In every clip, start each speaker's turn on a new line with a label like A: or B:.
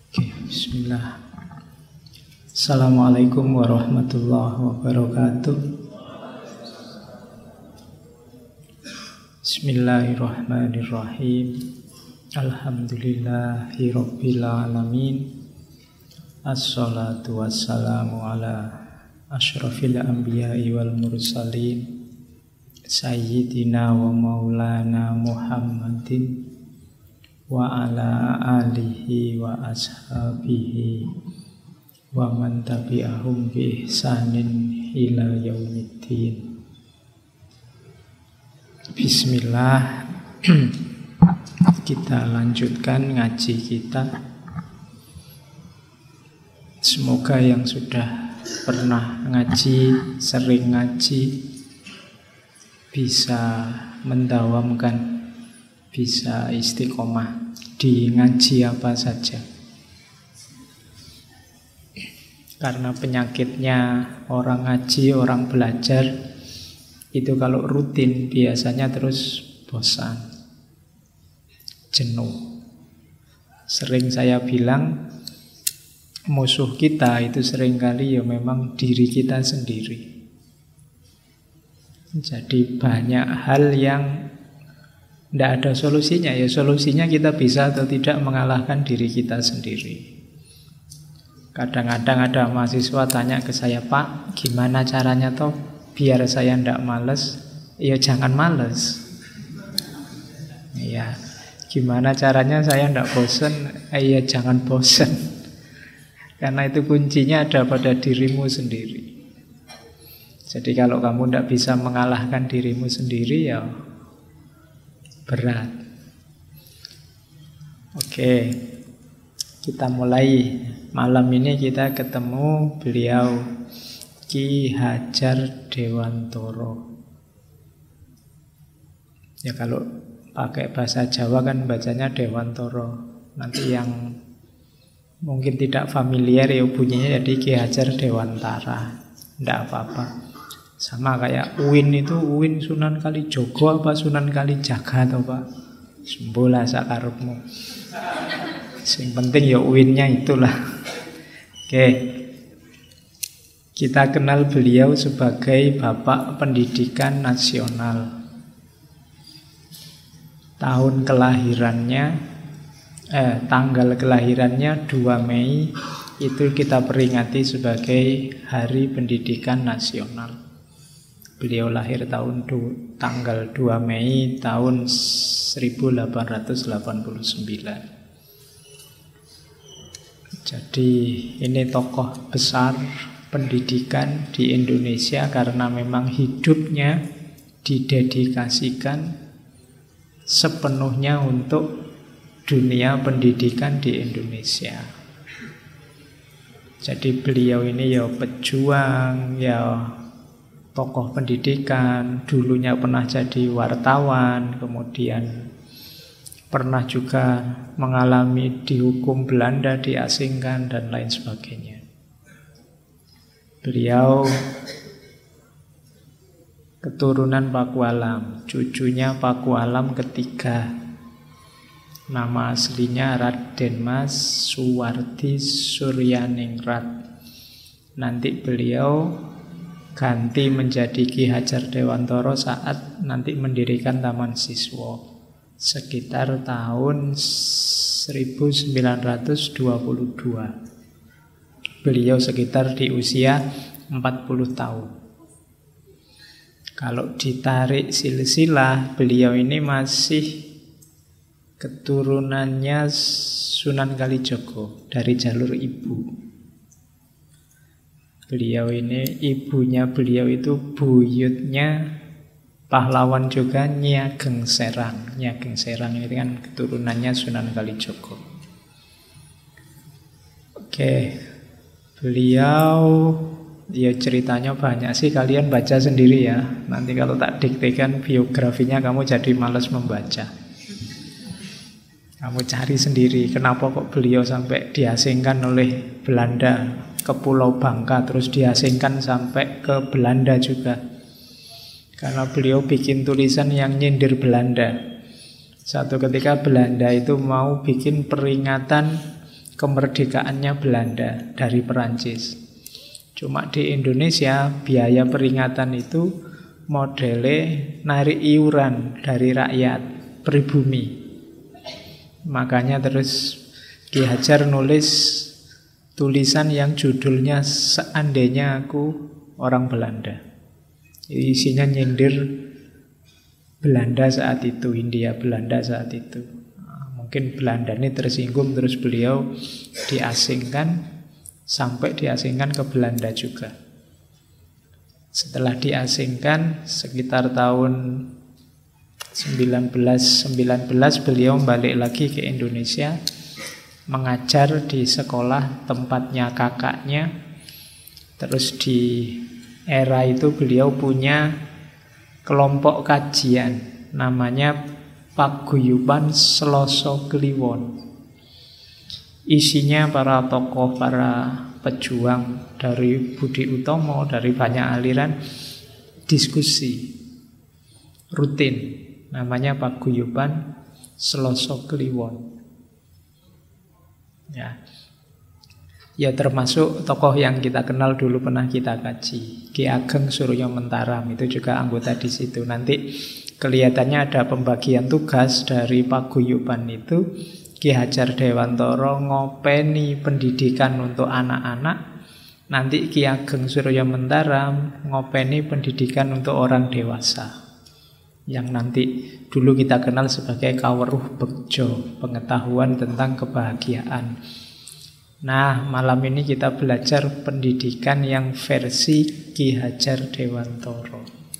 A: Oke, bismillah. Assalamualaikum warahmatullahi wabarakatuh. Bismillahirrahmanirrahim. Alhamdulillahi rabbil alamin. Assalatu wassalamu ala asyrafil anbiya'i wal mursalin Sayyidina wa maulana Muhammadin wa ala alihi wa ashabihi wa man tabi'ahum bi ihsanin ila yaumiddin. Bismillah. Kita lanjutkan ngaji kita. Semoga yang sudah pernah ngaji, sering ngaji, bisa mendawamkan, bisa istiqomah di ngaji apa saja. Karena penyakitnya orang ngaji, orang belajar, itu kalau rutin biasanya terus bosan, jenuh. Sering saya bilang, musuh kita itu seringkali ya memang diri kita sendiri. Jadi banyak hal yang tidak ada solusinya. Ya solusinya kita bisa atau tidak mengalahkan diri kita sendiri. Kadang-kadang ada mahasiswa tanya ke saya, "Pak, gimana caranya toh biar saya tidak males?" Ya jangan males. Ya, gimana caranya saya tidak bosan? Ya jangan bosan. Karena itu kuncinya ada pada dirimu sendiri. Jadi kalau kamu tidak bisa mengalahkan dirimu sendiri, ya berat. Oke, kita mulai. Malam ini kita ketemu beliau Ki Hajar Dewantoro. Ya kalau pakai bahasa Jawa kan bacanya Dewantoro. Nanti yang mungkin tidak familiar ya bunyinya jadi Ki Hajar Dewantara. Tidak apa-apa. Sama kayak Uin itu, Uin Sunan Kalijogo apa Sunan Kalijaga atau Pak? Sembola sakarepmu. Yang penting ya Uinnya itulah. Oke. Kita kenal beliau sebagai Bapak Pendidikan Nasional. Tahun kelahirannya, tanggal kelahirannya 2 Mei itu kita peringati sebagai Hari Pendidikan Nasional. Beliau lahir tanggal 2 Mei tahun 1889. Jadi ini tokoh besar pendidikan di Indonesia karena memang hidupnya didedikasikan sepenuhnya untuk dunia pendidikan di Indonesia. Jadi beliau ini ya pejuang, ya tokoh pendidikan, dulunya pernah jadi wartawan, kemudian pernah juga mengalami dihukum Belanda, diasingkan, dan lain sebagainya. Beliau keturunan Pakualam, cucunya Pakualam ketiga. Nama aslinya Raden Mas Suwardi Suryaningrat. Nanti beliau ganti menjadi Ki Hajar Dewantoro saat nanti mendirikan Taman Siswa sekitar tahun 1922. Beliau sekitar di usia 40 tahun. Kalau ditarik silsilah, beliau ini masih keturunannya Sunan Kalijogo dari jalur ibu. Beliau ini, ibunya beliau itu buyutnya pahlawan juga Nyi Ageng Serang. Nyi Ageng Serang ini kan keturunannya Sunan Kalijogo. Oke, beliau ya ceritanya banyak sih, kalian baca sendiri ya. Nanti kalau tak diktekan biografinya kamu jadi malas membaca. Kamu cari sendiri kenapa kok beliau sampai diasingkan oleh Belanda ke Pulau Bangka, terus diasingkan sampai ke Belanda juga. Karena beliau bikin tulisan yang nyindir Belanda. Satu ketika Belanda itu mau bikin peringatan kemerdekaannya Belanda dari Perancis. Cuma di Indonesia biaya peringatan itu modelnya narik iuran dari rakyat pribumi. Makanya terus Ki Hajar nulis tulisan yang judulnya Seandainya Aku Orang Belanda. Isinya nyindir Belanda saat itu, Hindia Belanda saat itu. Mungkin Belanda ini tersinggung, terus beliau diasingkan, sampai diasingkan ke Belanda juga. Setelah diasingkan sekitar tahun 1919 beliau balik lagi ke Indonesia, mengajar di sekolah tempatnya kakaknya. Terus di era itu beliau punya kelompok kajian namanya Paguyuban Seloso Kliwon. Isinya para tokoh, para pejuang dari Budi Utomo, dari banyak aliran, diskusi rutin. Namanya Paguyuban Seloso Kliwon. Ya termasuk tokoh yang kita kenal dulu pernah kita kaji, Ki Ageng Suryo Mentaram, itu juga anggota di situ. Nanti kelihatannya ada pembagian tugas dari paguyuban itu. Ki Hajar Dewantara ngopeni pendidikan untuk anak-anak, nanti Ki Ageng Suryo Mentaram ngopeni pendidikan untuk orang dewasa, yang nanti dulu kita kenal sebagai Kaweruh Bekjo, pengetahuan tentang kebahagiaan. Nah, malam ini kita belajar pendidikan yang versi Ki Hajar Dewantara.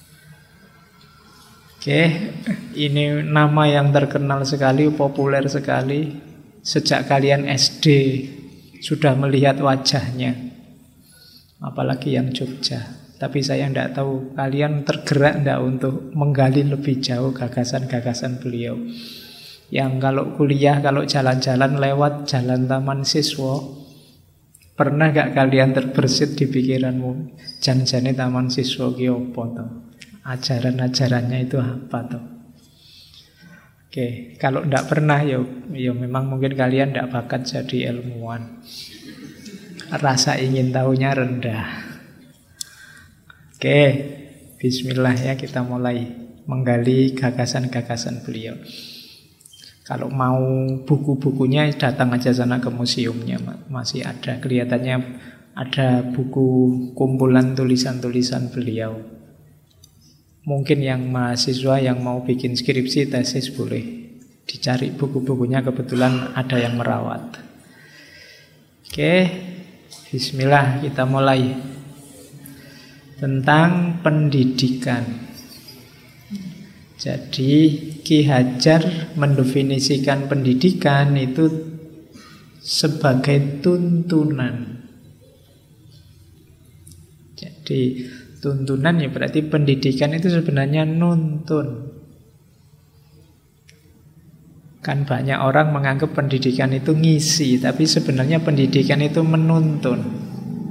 A: Oke, ini nama yang terkenal sekali, populer sekali. Sejak kalian SD sudah melihat wajahnya. Apalagi yang Jogja. Tapi saya tidak tahu kalian tergerak tidak untuk menggali lebih jauh gagasan-gagasan beliau. Yang kalau kuliah, kalau jalan-jalan lewat jalan Taman Siswa, pernah gak kalian terbersit di pikiranmu, jan-jane Taman Siswa ki apa to? Ajaran-ajarannya itu apa tuh? Oke, kalau tidak pernah ya memang mungkin kalian tidak bakat jadi ilmuwan. Rasa ingin tahunya rendah. Oke, bismillah ya, kita mulai menggali gagasan-gagasan beliau. Kalau mau buku-bukunya datang aja sana ke museumnya, masih ada. Kelihatannya ada buku kumpulan tulisan-tulisan beliau. Mungkin yang mahasiswa yang mau bikin skripsi, tesis boleh dicari buku-bukunya, kebetulan ada yang merawat. Oke, bismillah, kita mulai tentang pendidikan. Jadi Ki Hajar mendefinisikan pendidikan itu sebagai tuntunan. Jadi tuntunan ya berarti pendidikan itu sebenarnya nuntun. Kan banyak orang menganggap pendidikan itu ngisi, tapi sebenarnya pendidikan itu menuntun.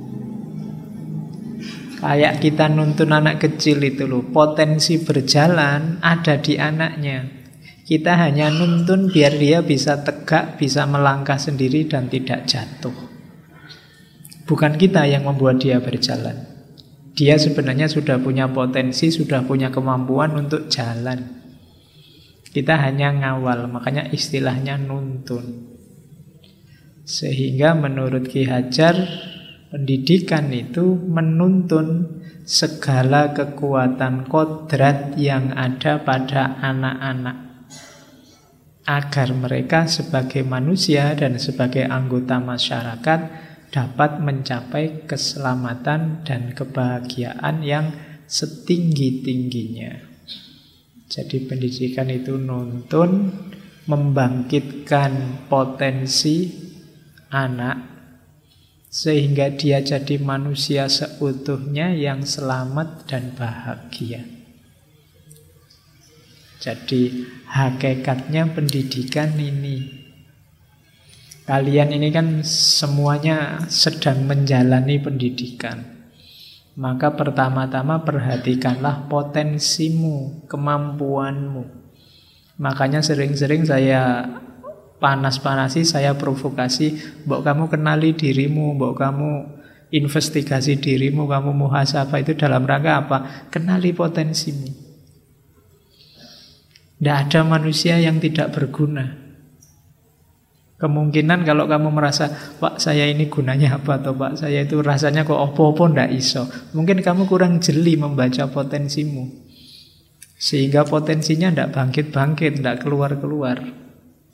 A: Kayak kita nuntun anak kecil itu loh, potensi berjalan ada di anaknya. Kita hanya nuntun biar dia bisa tegak, bisa melangkah sendiri dan tidak jatuh. Bukan kita yang membuat dia berjalan. Dia sebenarnya sudah punya potensi, sudah punya kemampuan untuk jalan. Kita hanya ngawal, makanya istilahnya nuntun. Sehingga menurut Ki Hajar, pendidikan itu menuntun segala kekuatan kodrat yang ada pada anak-anak agar mereka sebagai manusia dan sebagai anggota masyarakat dapat mencapai keselamatan dan kebahagiaan yang setinggi-tingginya. Jadi pendidikan itu nuntun, membangkitkan potensi anak sehingga dia jadi manusia seutuhnya yang selamat dan bahagia. Jadi hakikatnya pendidikan ini. Kalian ini kan semuanya sedang menjalani pendidikan. Maka pertama-tama perhatikanlah potensimu, kemampuanmu. Makanya sering-sering saya panas-panasi, saya provokasi, mbok kamu kenali dirimu, mbok kamu investigasi dirimu, kamu muhasabah, itu dalam rangka apa? Kenali potensimu. Tidak ada manusia yang tidak berguna. Kemungkinan kalau kamu merasa, Pak saya ini gunanya apa, atau Pak saya itu rasanya kok opo-opo ndak iso, mungkin kamu kurang jeli membaca potensimu, sehingga potensinya ndak bangkit-bangkit, ndak keluar-keluar.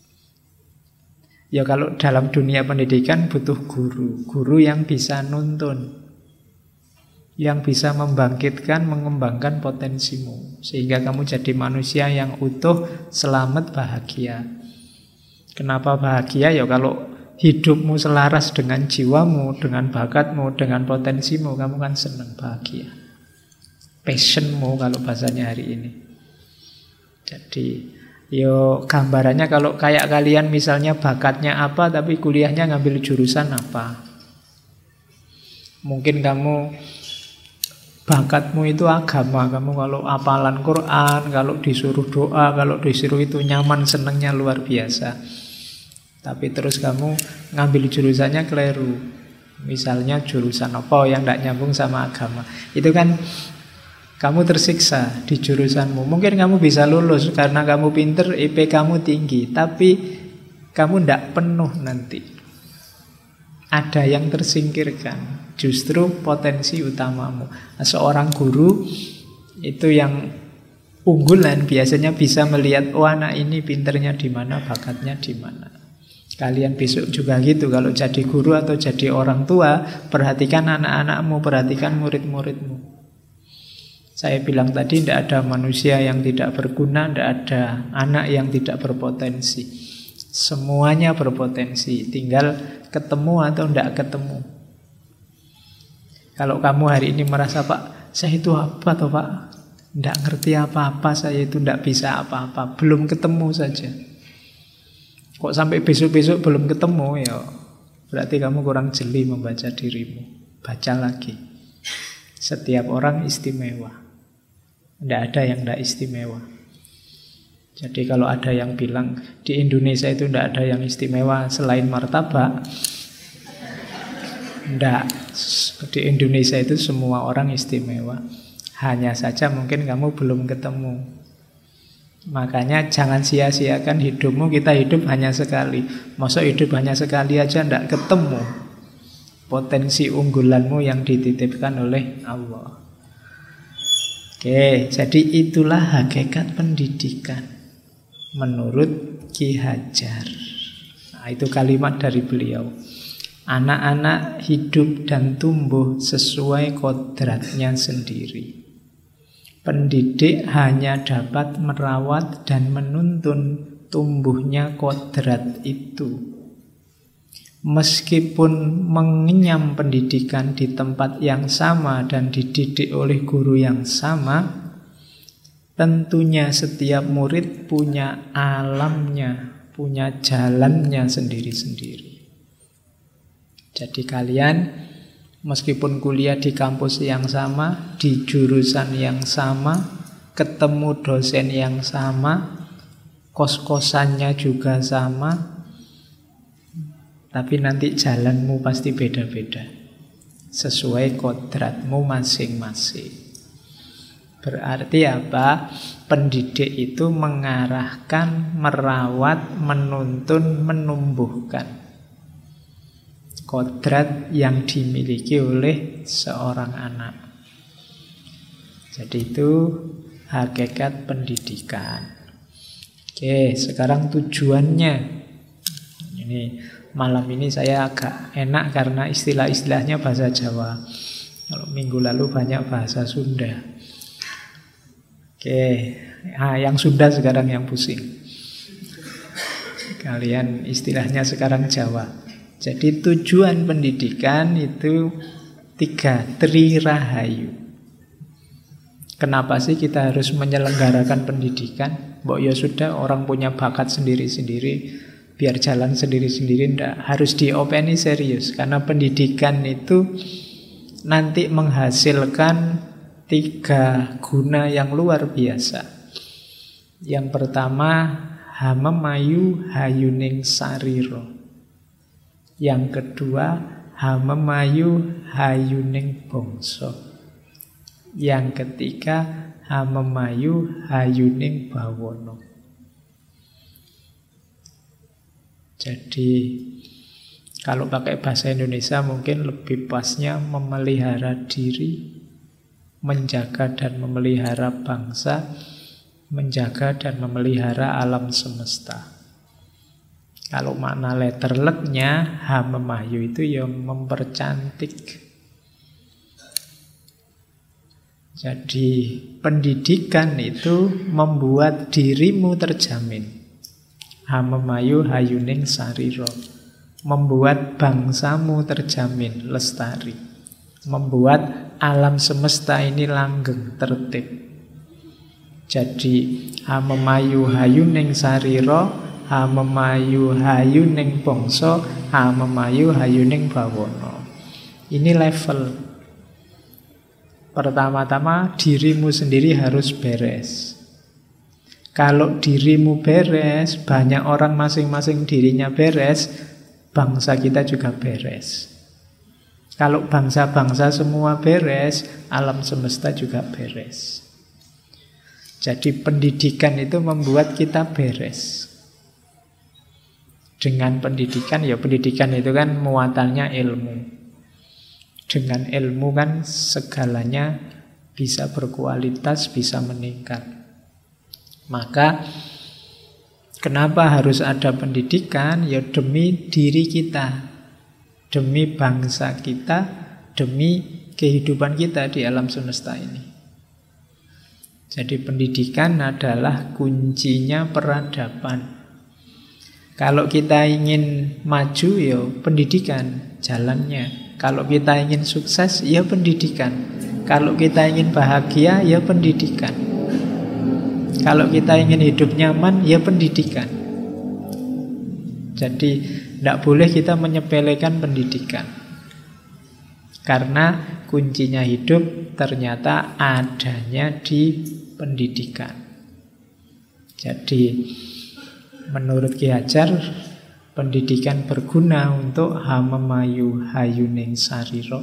A: Ya kalau dalam dunia pendidikan butuh guru yang bisa nuntun, yang bisa membangkitkan, mengembangkan potensimu, sehingga kamu jadi manusia yang utuh, selamat, bahagia. Kenapa bahagia? Ya kalau hidupmu selaras dengan jiwamu, dengan bakatmu, dengan potensimu, kamu kan senang, bahagia. Passionmu kalau bahasanya hari ini. Jadi yo gambarannya kalau kayak kalian misalnya bakatnya apa tapi kuliahnya ngambil jurusan apa. Mungkin kamu bakatmu itu agama, kamu kalau hafalan Quran, kalau disuruh doa, kalau disuruh itu nyaman, senengnya luar biasa. Tapi terus kamu ngambil jurusannya keliru. Misalnya jurusan apa yang tidak nyambung sama agama. Itu kan kamu tersiksa di jurusanmu. Mungkin kamu bisa lulus karena kamu pinter, IP kamu tinggi, tapi kamu tidak penuh nanti. Ada yang tersingkirkan, justru potensi utamamu. Seorang guru itu yang unggulan biasanya bisa melihat, oh anak ini pinternya di mana, bakatnya di mana. Kalian besok juga gitu, kalau jadi guru atau jadi orang tua, perhatikan anak-anakmu, perhatikan murid-muridmu. Saya bilang tadi, tidak ada manusia yang tidak berguna, tidak ada anak yang tidak berpotensi. Semuanya berpotensi, tinggal ketemu atau tidak ketemu. Kalau kamu hari ini merasa, Pak, saya itu apa toh Pak? Tidak ngerti apa-apa, saya itu tidak bisa apa-apa, belum ketemu saja. Kok sampai besok-besok belum ketemu, ya berarti kamu kurang jeli membaca dirimu. Baca lagi. Setiap orang istimewa. Tidak ada yang tidak istimewa. Jadi kalau ada yang bilang di Indonesia itu tidak ada yang istimewa selain martabak, tidak. Di Indonesia itu semua orang istimewa. Hanya saja mungkin kamu belum ketemu. Makanya jangan sia-siakan hidupmu. Kita hidup hanya sekali. Masa hidup hanya sekali aja tidak ketemu potensi unggulanmu yang dititipkan oleh Allah. Oke, jadi itulah hakikat pendidikan menurut Ki Hajar. Nah, itu kalimat dari beliau. Anak-anak hidup dan tumbuh sesuai kodratnya sendiri. Pendidik hanya dapat merawat dan menuntun tumbuhnya kodrat itu. Meskipun mengenyam pendidikan di tempat yang sama dan dididik oleh guru yang sama, tentunya setiap murid punya alamnya, punya jalannya sendiri-sendiri. Jadi kalian meskipun kuliah di kampus yang sama, di jurusan yang sama, ketemu dosen yang sama, kos-kosannya juga sama, tapi nanti jalanmu pasti beda-beda sesuai kodratmu masing-masing. Berarti apa? Pendidik itu mengarahkan, merawat, menuntun, menumbuhkan kodrat yang dimiliki oleh seorang anak. Jadi itu hakikat pendidikan. Oke, sekarang tujuannya. Ini malam ini saya agak enak karena istilah-istilahnya bahasa Jawa. Kalau minggu lalu banyak bahasa Sunda. Oke, yang Sunda sekarang yang pusing. Kalian istilahnya sekarang Jawa. Jadi tujuan pendidikan itu 3, Trirahayu. Kenapa sih kita harus menyelenggarakan pendidikan? Mbok ya sudah, orang punya bakat sendiri-sendiri, biar jalan sendiri-sendiri, ndak harus diopeni serius. Karena pendidikan itu nanti menghasilkan 3 guna yang luar biasa. Yang pertama, hamemayu hayuning sarira. Yang kedua, hamemayu hayuning bangsa. Yang ketiga, hamemayu hayuning bawana. Jadi kalau pakai bahasa Indonesia mungkin lebih pasnya memelihara diri, menjaga dan memelihara bangsa, menjaga dan memelihara alam semesta. Kalau makna letterleknya, hamemayu itu yang mempercantik. Jadi pendidikan itu membuat dirimu terjamin. Hamemayu hayuning sarira. Membuat bangsamu terjamin, lestari. Membuat alam semesta ini langgeng, tertib. Jadi hamemayu hayuning sarira, hamemayu hayuning bangsa, hamemayu hayuning bawana. Ini level. Pertama-tama dirimu sendiri harus beres. Kalau dirimu beres, banyak orang masing-masing dirinya beres, bangsa kita juga beres. Kalau bangsa-bangsa semua beres, alam semesta juga beres. Jadi pendidikan itu membuat kita beres. Dengan pendidikan, ya pendidikan itu kan muatannya ilmu. Dengan ilmu kan segalanya bisa berkualitas, bisa meningkat. Maka kenapa harus ada pendidikan? Ya demi diri kita, demi bangsa kita, demi kehidupan kita di alam semesta ini. Jadi pendidikan adalah kuncinya peradaban. Kalau kita ingin maju, ya pendidikan jalannya. Kalau kita ingin sukses, ya pendidikan. Kalau kita ingin bahagia, ya pendidikan. Kalau kita ingin hidup nyaman, ya pendidikan. Jadi tidak boleh kita menyepelekan pendidikan. Karena kuncinya hidup ternyata adanya di pendidikan. Jadi menurut Ki Hajar, pendidikan berguna untuk hamemayu hayuning sarira.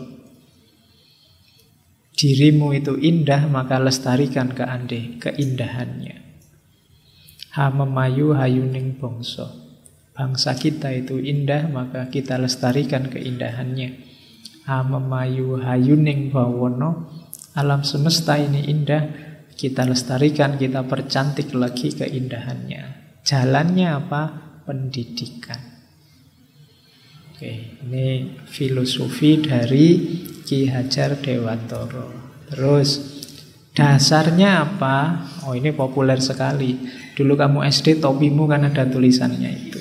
A: Dirimu itu indah, maka lestarikan keindahannya. Hamemayu hayuning bangsa. Bangsa kita itu indah, maka kita lestarikan keindahannya. Hamemayu hayuning bawana. Alam semesta ini indah, kita lestarikan, kita percantik lagi keindahannya. Jalannya apa? Pendidikan. Oke, ini filosofi dari Ki Hajar Dewantara. Terus dasarnya apa? Oh, ini populer sekali. Dulu kamu SD, topimu kan ada tulisannya itu.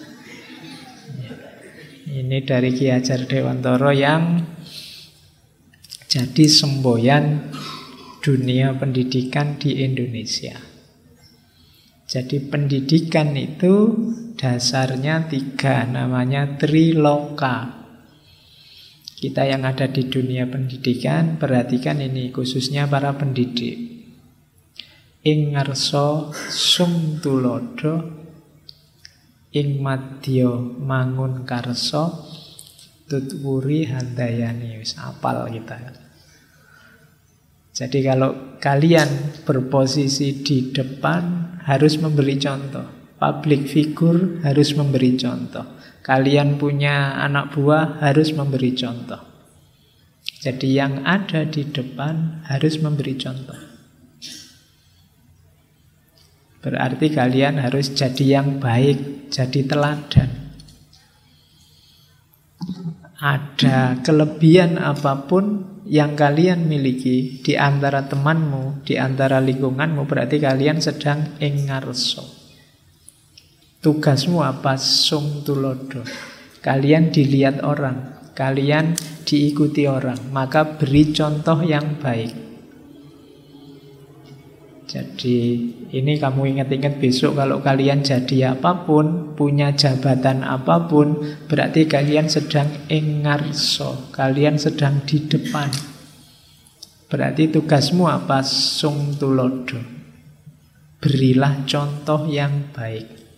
A: Ini dari Ki Hajar Dewantara yang jadi semboyan dunia pendidikan di Indonesia. Jadi pendidikan itu dasarnya 3, namanya Triloka. Kita yang ada di dunia pendidikan, perhatikan ini, khususnya para pendidik. Ing ngarsa sum tulodo, ing madya mangun karsa, tutwuri handayani. Wis apal kita. Jadi kalau kalian berposisi di depan, harus memberi contoh. Public figure harus memberi contoh. Kalian punya anak buah, harus memberi contoh. Jadi yang ada di depan harus memberi contoh. Berarti kalian harus jadi yang baik, jadi teladan. Ada kelebihan apapun yang kalian miliki di antara temanmu, di antara lingkunganmu, berarti kalian sedang ing ngarsa. Tugasmu apa? Sung tulodo. Kalian dilihat orang, kalian diikuti orang, maka beri contoh yang baik. Jadi ini kamu ingat-ingat besok kalau kalian jadi apapun, punya jabatan apapun, berarti kalian sedang ing ngarsa, kalian sedang di depan. Berarti tugasmu apa? Sung tulodo. Berilah contoh yang baik.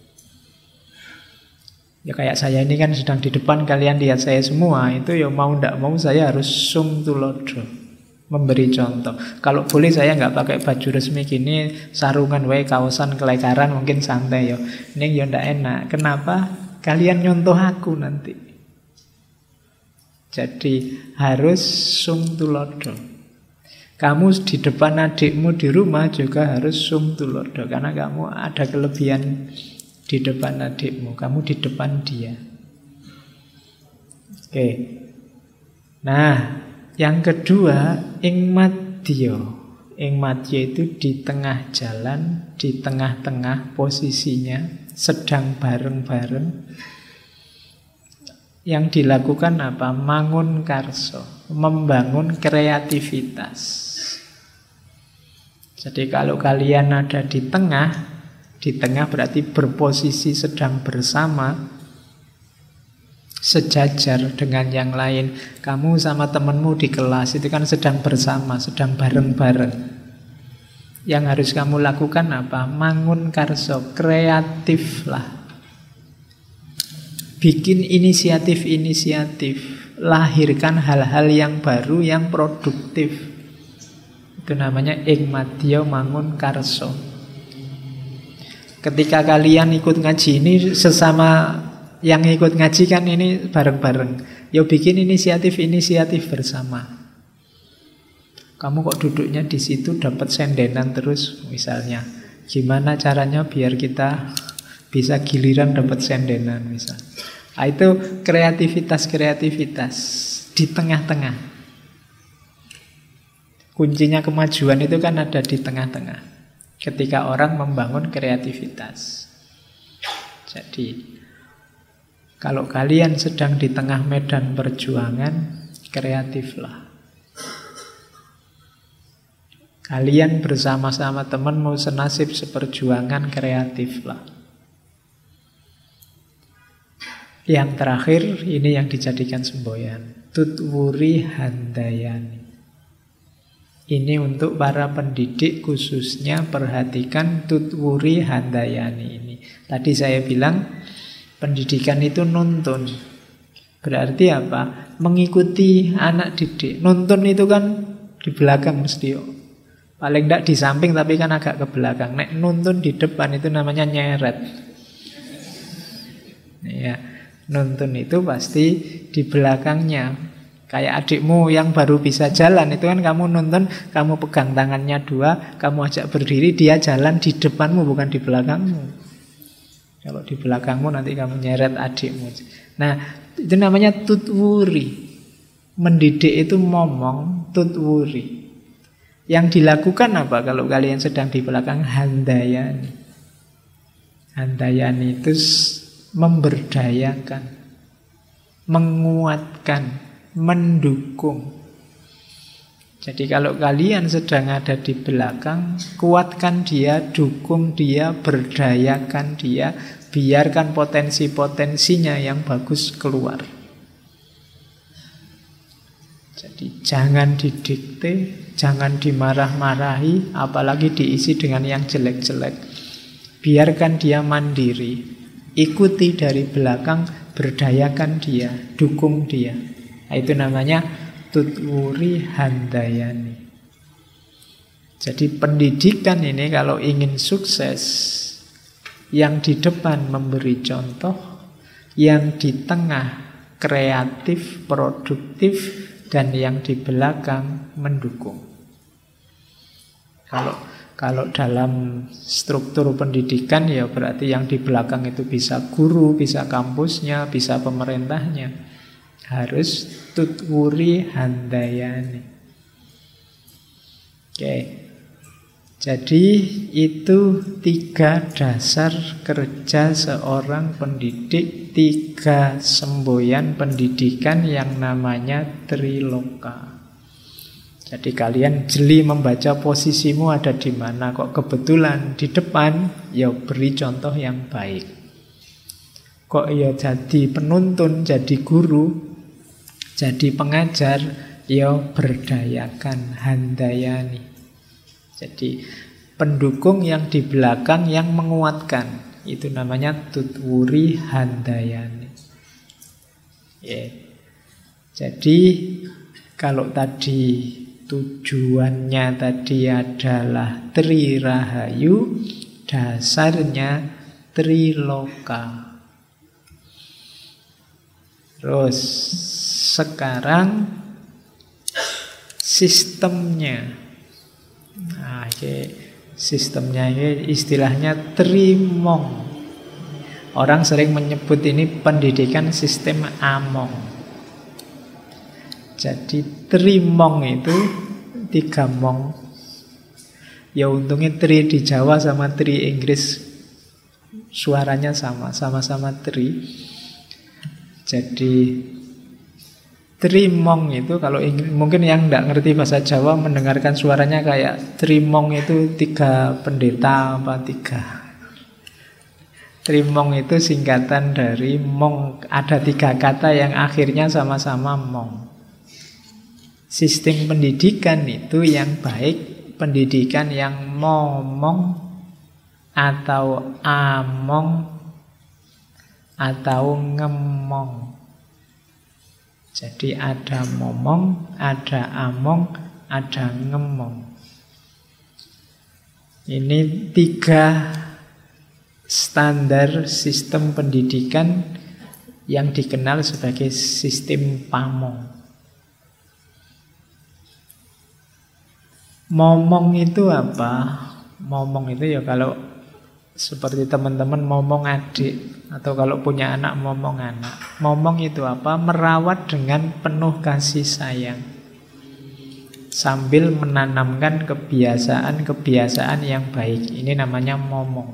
A: Ya kayak saya ini kan sedang di depan, kalian lihat saya semua, itu ya mau ndak mau saya harus sum tulodo, memberi contoh. Kalau boleh saya nggak pakai baju resmi gini, sarungan wae, kaosan kelekaran mungkin santai ya. Ini ya ndak enak. Kenapa? Kalian nyontoh aku nanti. Jadi harus sum tulodo. Kamu di depan adikmu di rumah juga harus sum tulodo, karena kamu ada kelebihan di depan adikmu, kamu di depan dia. Oke. Nah, yang kedua, ing madya. Ing madya itu di tengah jalan, di tengah-tengah posisinya, sedang bareng-bareng. Yang dilakukan apa? Mangun karso, membangun kreativitas. Jadi kalau kalian ada di tengah berarti berposisi sedang bersama, sejajar dengan yang lain. Kamu sama temanmu di kelas itu kan sedang bersama, sedang bareng-bareng. Yang harus kamu lakukan apa? Mangun karso, kreatif lah. Bikin inisiatif-inisiatif, lahirkan hal-hal yang baru, yang produktif. Itu namanya ing madya mangun karso. Ketika kalian ikut ngaji ini, sesama yang ikut ngaji kan ini bareng-bareng. Ya bikin inisiatif-inisiatif bersama. Kamu kok duduknya di situ dapat sendenan terus misalnya. Gimana caranya biar kita bisa giliran dapat sendenan misal. Nah, itu kreativitas di tengah-tengah. Kuncinya kemajuan itu kan ada di tengah-tengah. Ketika orang membangun kreativitas. Jadi, kalau kalian sedang di tengah medan perjuangan, kreatiflah. Kalian bersama-sama temanmu senasib seperjuangan, kreatiflah. Yang terakhir, ini yang dijadikan semboyan. Tutwuri handayani. Ini untuk para pendidik khususnya, perhatikan tutwuri handayani ini. Tadi saya bilang pendidikan itu nuntun. Berarti apa? Mengikuti anak didik. Nuntun itu kan di belakang mesti. Paling tidak di samping tapi kan agak ke belakang. Nek nuntun di depan itu namanya nyeret. Ya, nuntun itu pasti di belakangnya. Kayak adikmu yang baru bisa jalan, itu kan kamu nonton, kamu pegang tangannya dua, kamu ajak berdiri, dia jalan di depanmu bukan di belakangmu. Kalau di belakangmu nanti kamu nyeret adikmu. Nah, itu namanya tutwuri. Mendidik itu momong, tutwuri. Yang dilakukan apa kalau kalian sedang di belakang? Handayani. Handayani itu memberdayakan, menguatkan, mendukung. Jadi kalau kalian sedang ada di belakang, kuatkan dia, dukung dia, berdayakan dia, biarkan potensi-potensinya yang bagus keluar. Jadi jangan didikte, jangan dimarah-marahi, apalagi diisi dengan yang jelek-jelek. Biarkan dia mandiri, ikuti dari belakang, berdayakan dia, dukung dia. Nah, itu namanya tutwuri handayani. Jadi pendidikan ini kalau ingin sukses, yang di depan memberi contoh, yang di tengah kreatif, produktif, dan yang di belakang mendukung. Kalau dalam struktur pendidikan ya berarti yang di belakang itu bisa guru, bisa kampusnya, bisa pemerintahnya. Harus tutwuri handayani. Oke. Jadi itu 3 dasar kerja seorang pendidik, 3 semboyan pendidikan yang namanya triloka. Jadi kalian jeli membaca posisimu ada di mana. Kok kebetulan di depan, ya beri contoh yang baik. Kok ya jadi penuntun, jadi guru, jadi pengajar, ya berdayakan, handayani. Jadi pendukung yang di belakang yang menguatkan. Itu namanya Tutwuri Handayani. Jadi kalau tadi tujuannya tadi adalah Tri Rahayu, dasarnya Triloka. Terus sekarang sistemnya. Nah, sistemnya ini istilahnya Trimong. Orang sering menyebut ini pendidikan sistem Among. Jadi Trimong itu 3 mong. Ya untungnya tri di Jawa sama tri Inggris suaranya sama-sama tri. Jadi Trimong itu kalau mungkin yang tidak ngerti bahasa Jawa mendengarkan suaranya kayak Trimong itu 3 pendeta apa 3. Trimong itu singkatan dari mong. Ada 3 kata yang akhirnya sama-sama mong. Sistem pendidikan itu yang baik, pendidikan yang momong atau among atau ngemong. Jadi ada momong, ada among, ada ngemong. Ini 3 standar sistem pendidikan yang dikenal sebagai sistem Pamong. Momong itu apa? Momong itu ya kalau seperti teman-teman momong adik, atau kalau punya anak momong anak. Momong itu apa? Merawat dengan penuh kasih sayang, sambil menanamkan kebiasaan-kebiasaan yang baik. Ini namanya momong.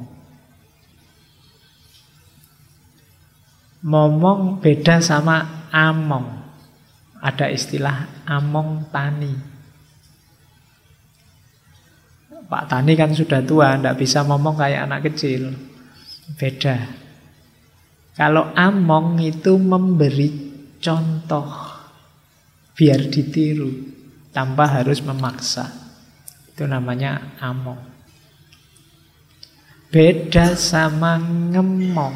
A: Momong beda sama among. Ada istilah among tani. Pak Tani kan sudah tua, tidak bisa ngomong kayak anak kecil. Beda. Kalau among itu memberi contoh, biar ditiru, tanpa harus memaksa. Itu namanya among. Beda sama ngemong.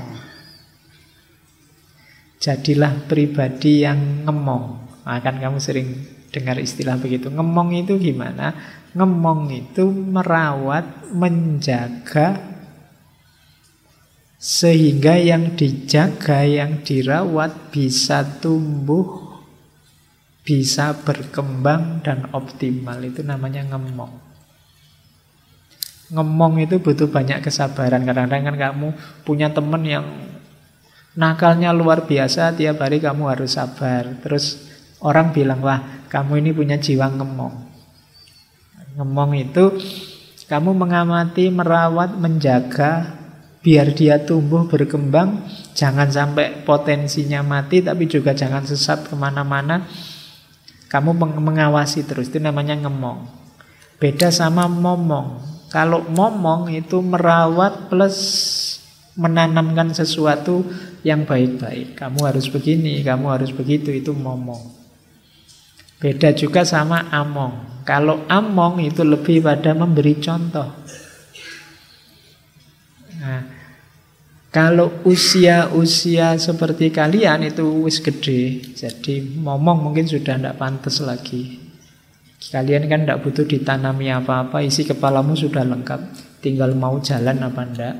A: Jadilah pribadi yang ngemong. Nah, kan kamu sering dengar istilah begitu. Ngemong itu gimana? Ngemong itu merawat, menjaga, sehingga yang dijaga, yang dirawat bisa tumbuh, bisa berkembang dan optimal. Itu namanya ngemong. Ngemong itu butuh banyak kesabaran. Kadang-kadang kan kamu punya teman yang nakalnya luar biasa, tiap hari kamu harus sabar. Terus orang bilang, wah kamu ini punya jiwa ngemong. Ngemong itu kamu mengamati, merawat, menjaga, biar dia tumbuh, berkembang. Jangan sampai potensinya mati, tapi juga jangan sesat kemana-mana. Kamu mengawasi terus, itu namanya ngemong. Beda sama momong. Kalau momong itu merawat plus menanamkan sesuatu yang baik-baik. Kamu harus begini, kamu harus begitu, itu momong. Beda juga sama among. Kalau among itu lebih pada memberi contoh. Nah, kalau usia-usia seperti kalian itu wis gede, jadi momong mungkin sudah tidak pantas lagi. Kalian kan tidak butuh ditanami apa-apa, isi kepalamu sudah lengkap, tinggal mau jalan apa enggak.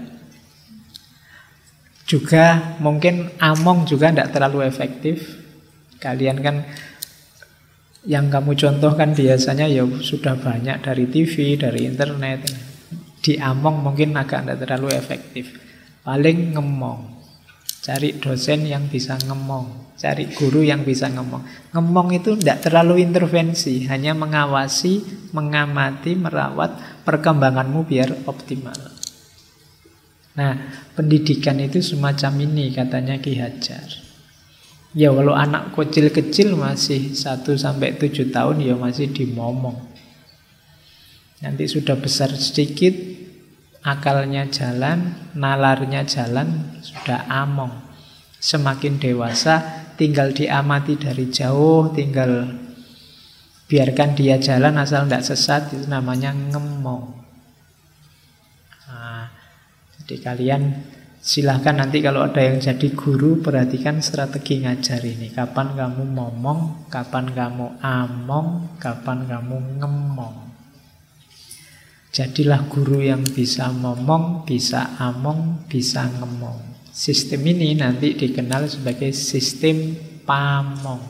A: Juga mungkin among juga tidak terlalu efektif. Kalian kan yang kamu contohkan biasanya ya sudah banyak dari TV, dari internet. Di among mungkin agak tidak terlalu efektif. Paling ngemong. Cari dosen yang bisa ngemong, cari guru yang bisa ngemong. Ngemong itu tidak terlalu intervensi, hanya mengawasi, mengamati, merawat perkembanganmu biar optimal. Nah, pendidikan itu semacam ini katanya Ki Hajar. Ya kalau anak kecil-kecil masih 1-7 tahun ya masih dimomong. Nanti sudah besar sedikit, akalnya jalan, nalarnya jalan, sudah among. Semakin dewasa tinggal diamati dari jauh, tinggal biarkan dia jalan asal tidak sesat, itu namanya ngemong. Nah, jadi kalian Silahkan nanti kalau ada yang jadi guru, perhatikan strategi ngajar ini. Kapan kamu ngomong, kapan kamu among, kapan kamu ngemong. Jadilah guru yang bisa ngomong, bisa among, bisa ngemong. Sistem ini nanti dikenal sebagai sistem pamong.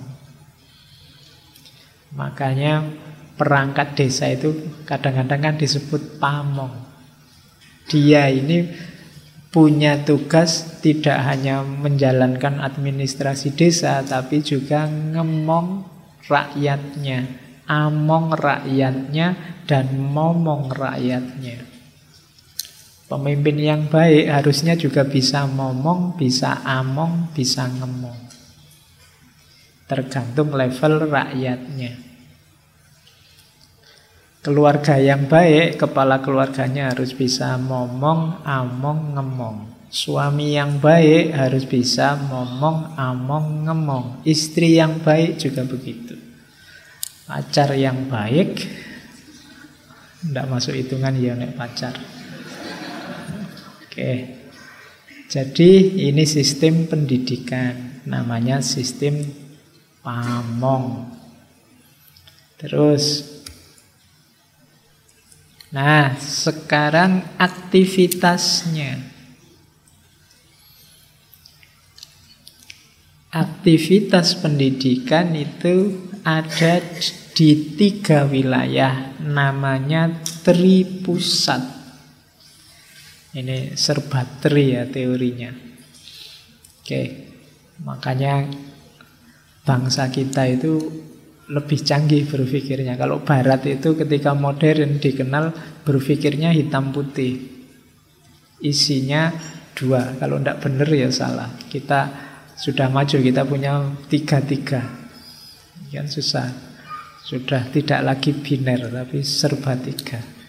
A: Makanya perangkat desa itu kadang-kadang kan disebut pamong. Dia ini punya tugas tidak hanya menjalankan administrasi desa, tapi juga ngemong rakyatnya, among rakyatnya, dan momong rakyatnya. Pemimpin yang baik harusnya juga bisa ngomong, bisa among, bisa ngemong. Tergantung level rakyatnya. Keluarga yang baik, kepala keluarganya harus bisa ngomong, among, ngemong. Suami yang baik harus bisa ngomong, among, ngemong. Istri yang baik juga begitu. Pacar yang baik, tidak masuk hitungan ya nek pacar. Oke. Jadi ini sistem pendidikan, namanya sistem pamong. Terus, nah, sekarang aktivitasnya. Aktivitas pendidikan itu ada di 3 wilayah, namanya tripusat. Ini serba tri ya teorinya. Oke, makanya bangsa kita itu lebih canggih berpikirnya. Kalau Barat itu ketika modern dikenal berpikirnya hitam putih. Isinya 2. Kalau tidak benar ya salah. Kita sudah maju, kita punya 3-3. Kan susah. Sudah tidak lagi biner, tapi serba 3.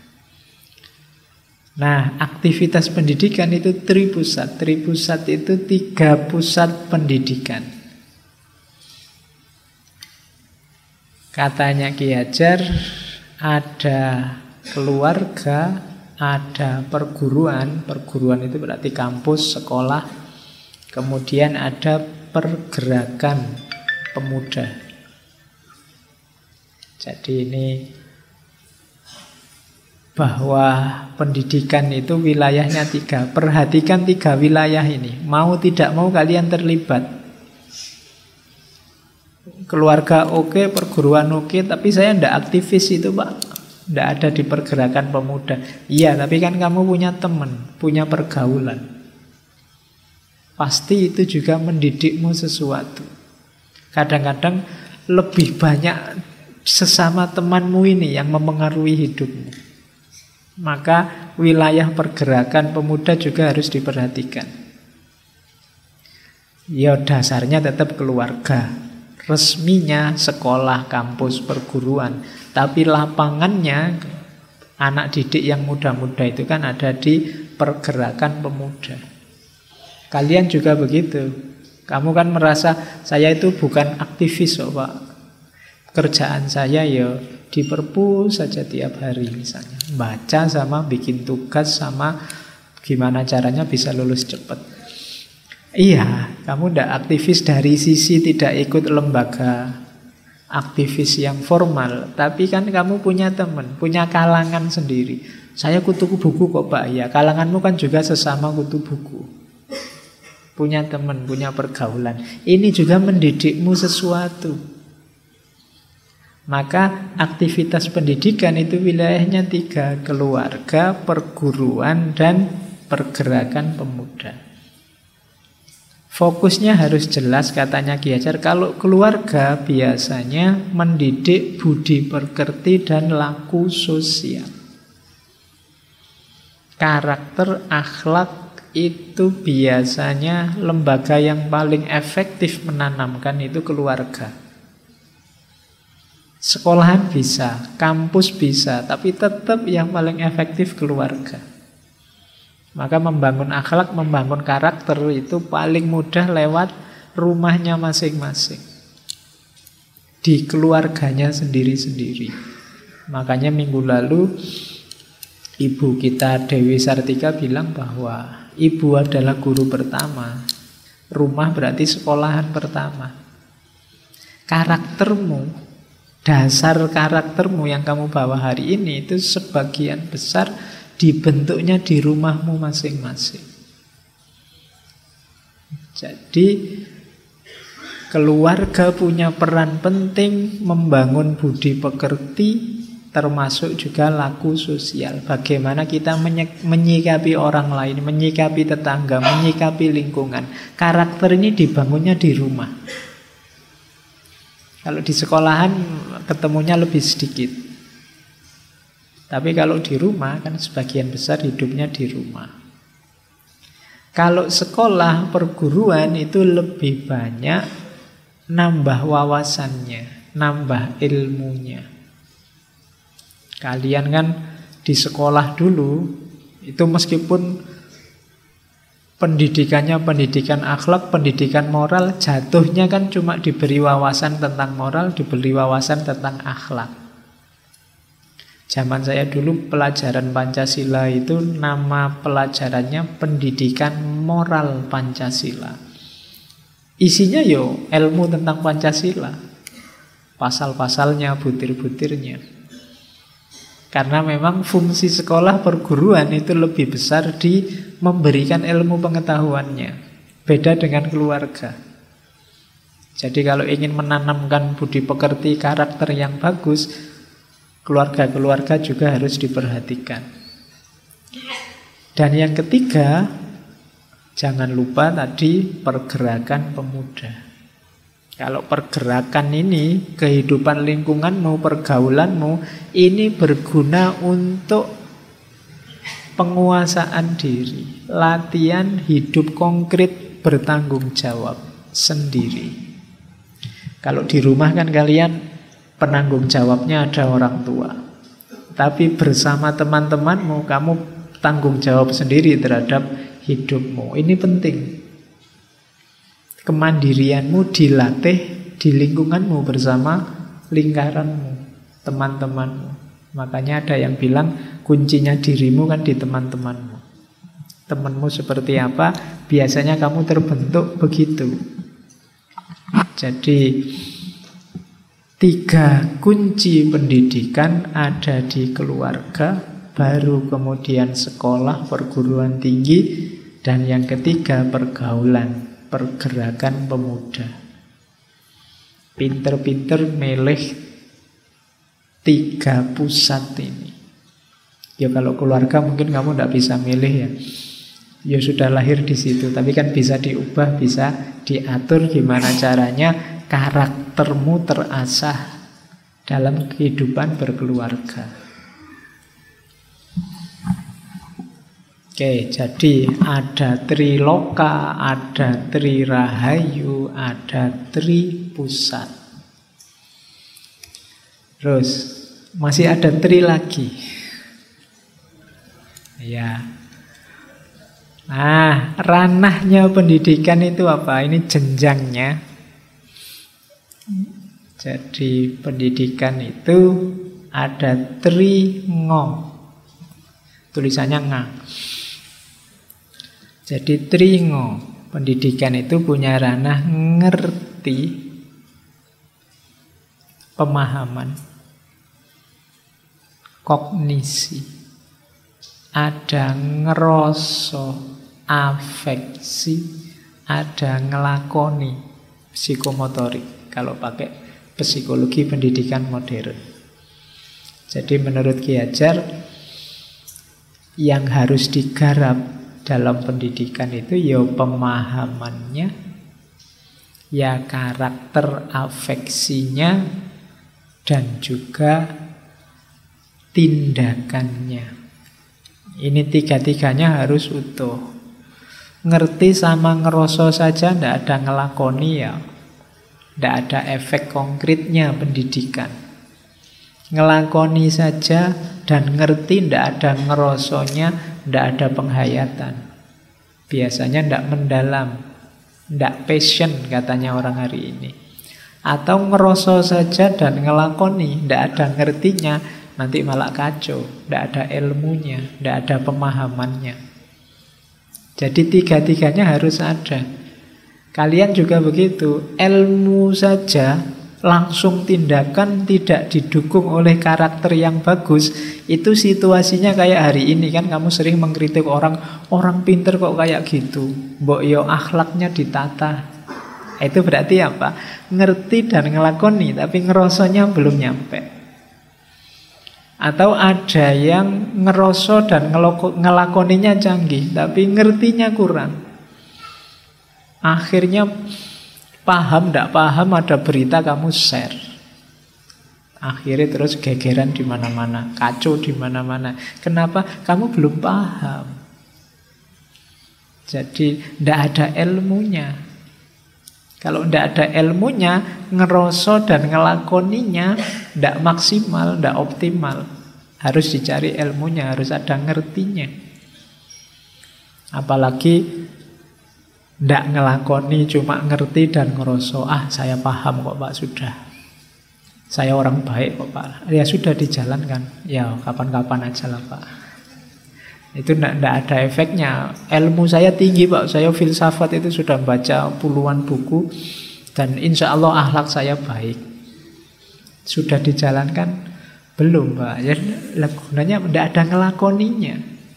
A: Nah, aktivitas pendidikan itu tripusat. Tripusat itu 3 pusat pendidikan. Katanya Ki Hajar, ada keluarga, ada perguruan. Perguruan itu berarti kampus, sekolah. Kemudian ada pergerakan pemuda. Jadi ini bahwa pendidikan itu wilayahnya 3. Perhatikan 3 wilayah ini. Mau tidak mau kalian terlibat. Keluarga oke, perguruan oke, tapi saya tidak aktivis itu Pak. Tidak ada di pergerakan pemuda. Iya, tapi kan kamu punya teman, punya pergaulan. Pasti itu juga mendidikmu sesuatu. Kadang-kadang lebih banyak sesama temanmu ini yang mempengaruhi hidupmu. Maka wilayah pergerakan pemuda juga harus diperhatikan. Ya dasarnya tetap keluarga. Resminya sekolah, kampus, perguruan. Tapi lapangannya anak didik yang muda-muda itu kan ada di pergerakan pemuda. Kalian juga begitu. Kamu kan merasa saya itu bukan aktivis kok Pak. Kerjaan saya ya di perpus saja tiap hari misalnya. Baca sama bikin tugas sama gimana caranya bisa lulus cepat. Iya, kamu tidak aktivis dari sisi tidak ikut lembaga aktivis yang formal. Tapi kan kamu punya teman, punya kalangan sendiri. Saya kutu buku kok Pak. Ya, kalanganmu kan juga sesama kutu buku. Punya teman, punya pergaulan. Ini juga mendidikmu sesuatu. Maka aktivitas pendidikan itu wilayahnya 3. Keluarga, perguruan, dan pergerakan pemuda. Fokusnya harus jelas katanya Ki Hajar. Kalau keluarga biasanya mendidik budi pekerti dan laku sosial. Karakter, akhlak itu biasanya lembaga yang paling efektif menanamkan itu keluarga. Sekolahan bisa, kampus bisa, tapi tetap yang paling efektif keluarga. Maka membangun akhlak, membangun karakter itu paling mudah lewat rumahnya masing-masing. Di keluarganya sendiri-sendiri. Makanya minggu lalu ibu kita Dewi Sartika bilang bahwa Ibu adalah guru pertama. Rumah berarti sekolahan pertama. Karaktermu, dasar karaktermu yang kamu bawa hari ini itu sebagian besar dibentuknya di rumahmu masing-masing. Jadi keluarga punya peran penting membangun budi pekerti, termasuk juga laku sosial. Bagaimana kita menyikapi orang lain, menyikapi tetangga, menyikapi lingkungan. Karakter ini dibangunnya di rumah. Kalau di sekolahan ketemunya lebih sedikit. Tapi kalau di rumah kan sebagian besar hidupnya di rumah. Kalau sekolah perguruan itu lebih banyak nambah wawasannya, nambah ilmunya. Kalian kan di sekolah dulu itu meskipun pendidikannya pendidikan akhlak, pendidikan moral, jatuhnya kan cuma diberi wawasan tentang moral, diberi wawasan tentang akhlak. Zaman saya dulu pelajaran Pancasila itu nama pelajarannya pendidikan moral Pancasila. Isinya yo ilmu tentang Pancasila. Pasal-pasalnya, butir-butirnya. Karena memang fungsi sekolah perguruan itu lebih besar di memberikan ilmu pengetahuannya. Beda dengan keluarga. Jadi kalau ingin menanamkan budi pekerti karakter yang bagus, keluarga-keluarga juga harus diperhatikan. Dan yang ketiga, jangan lupa tadi pergerakan pemuda. Kalau pergerakan ini, kehidupan lingkunganmu, pergaulanmu, ini berguna untuk penguasaan diri. Latihan hidup konkret bertanggung jawab sendiri. Kalau di rumah kan kalian penanggung jawabnya ada orang tua. Tapi bersama teman-temanmu, kamu tanggung jawab sendiri terhadap hidupmu. Ini penting. Kemandirianmu dilatih di lingkunganmu bersama lingkaranmu, teman-temanmu. Makanya ada yang bilang kuncinya dirimu kan di teman-temanmu. Temanmu seperti apa, biasanya kamu terbentuk begitu. Jadi 3 kunci pendidikan ada di keluarga, baru kemudian sekolah, perguruan tinggi, dan yang ketiga pergaulan. Pergerakan pemuda. Pinter-pinter milih 3 pusat ini. Ya kalau keluarga mungkin kamu tidak bisa milih ya. Ya sudah lahir di situ, tapi kan bisa diubah, bisa diatur gimana caranya karaktermu terasah dalam kehidupan berkeluarga. Oke, jadi ada Triloka, ada Trirahayu, ada Tripusat. Terus masih ada Tri lagi. Ya. Nah, ranahnya pendidikan itu apa? Ini jenjangnya. Jadi pendidikan itu ada Tringo. Tulisannya nga. Jadi Tringo, pendidikan itu punya ranah ngerti, pemahaman, kognisi, ada ngeroso, afeksi, ada ngelakoni, psikomotorik, kalau pakai psikologi pendidikan modern. Jadi menurut Ki Hajar, yang harus digarap dalam pendidikan itu ya pemahamannya, ya karakter afeksinya, dan juga tindakannya. Ini 3-3-nya harus utuh. Ngerti sama ngeroso saja tidak ada ngelakoni ya, tidak ada efek konkretnya pendidikan. Ngelakoni saja dan ngerti tidak ada ngerosonya, tidak ada penghayatan. Biasanya tidak mendalam, tidak passion katanya orang hari ini. Atau ngeroso saja dan ngelakoni, tidak ada ngertinya, nanti malah kacau, tidak ada ilmunya, tidak ada pemahamannya. Jadi tiga-tiganya harus ada. Kalian juga begitu. Ilmu saja langsung tindakan tidak didukung oleh karakter yang bagus, itu situasinya kayak hari ini kan. Kamu sering mengkritik orang, orang pinter kok kayak gitu, mbok yo akhlaknya ditata. Itu berarti apa? Ngerti dan ngelakoni, tapi ngerosoknya belum nyampe. Atau ada yang ngerosok dan ngelakoninya canggih, tapi ngertinya kurang. Akhirnya paham, tidak paham, ada berita kamu share. Akhirnya terus gegeran di mana-mana, kacau di mana-mana. Kenapa? Kamu belum paham. Jadi tidak ada ilmunya. Kalau tidak ada ilmunya, ngerosok dan ngelakoninya tidak maksimal, tidak optimal. Harus dicari ilmunya, harus ada ngertinya. Apalagi tidak ngelakoni, cuma ngerti dan ngerosok. Ah, saya paham kok Pak, sudah. Saya orang baik kok Pak. Ya sudah, dijalankan. Ya kapan-kapan aja lah Pak. Itu tidak ada efeknya. Ilmu saya tinggi Pak, saya filsafat itu sudah baca puluhan buku, dan insya Allah akhlak saya baik. Sudah dijalankan? Belum Pak. Ya, gunanya tidak ada ngelakoninya.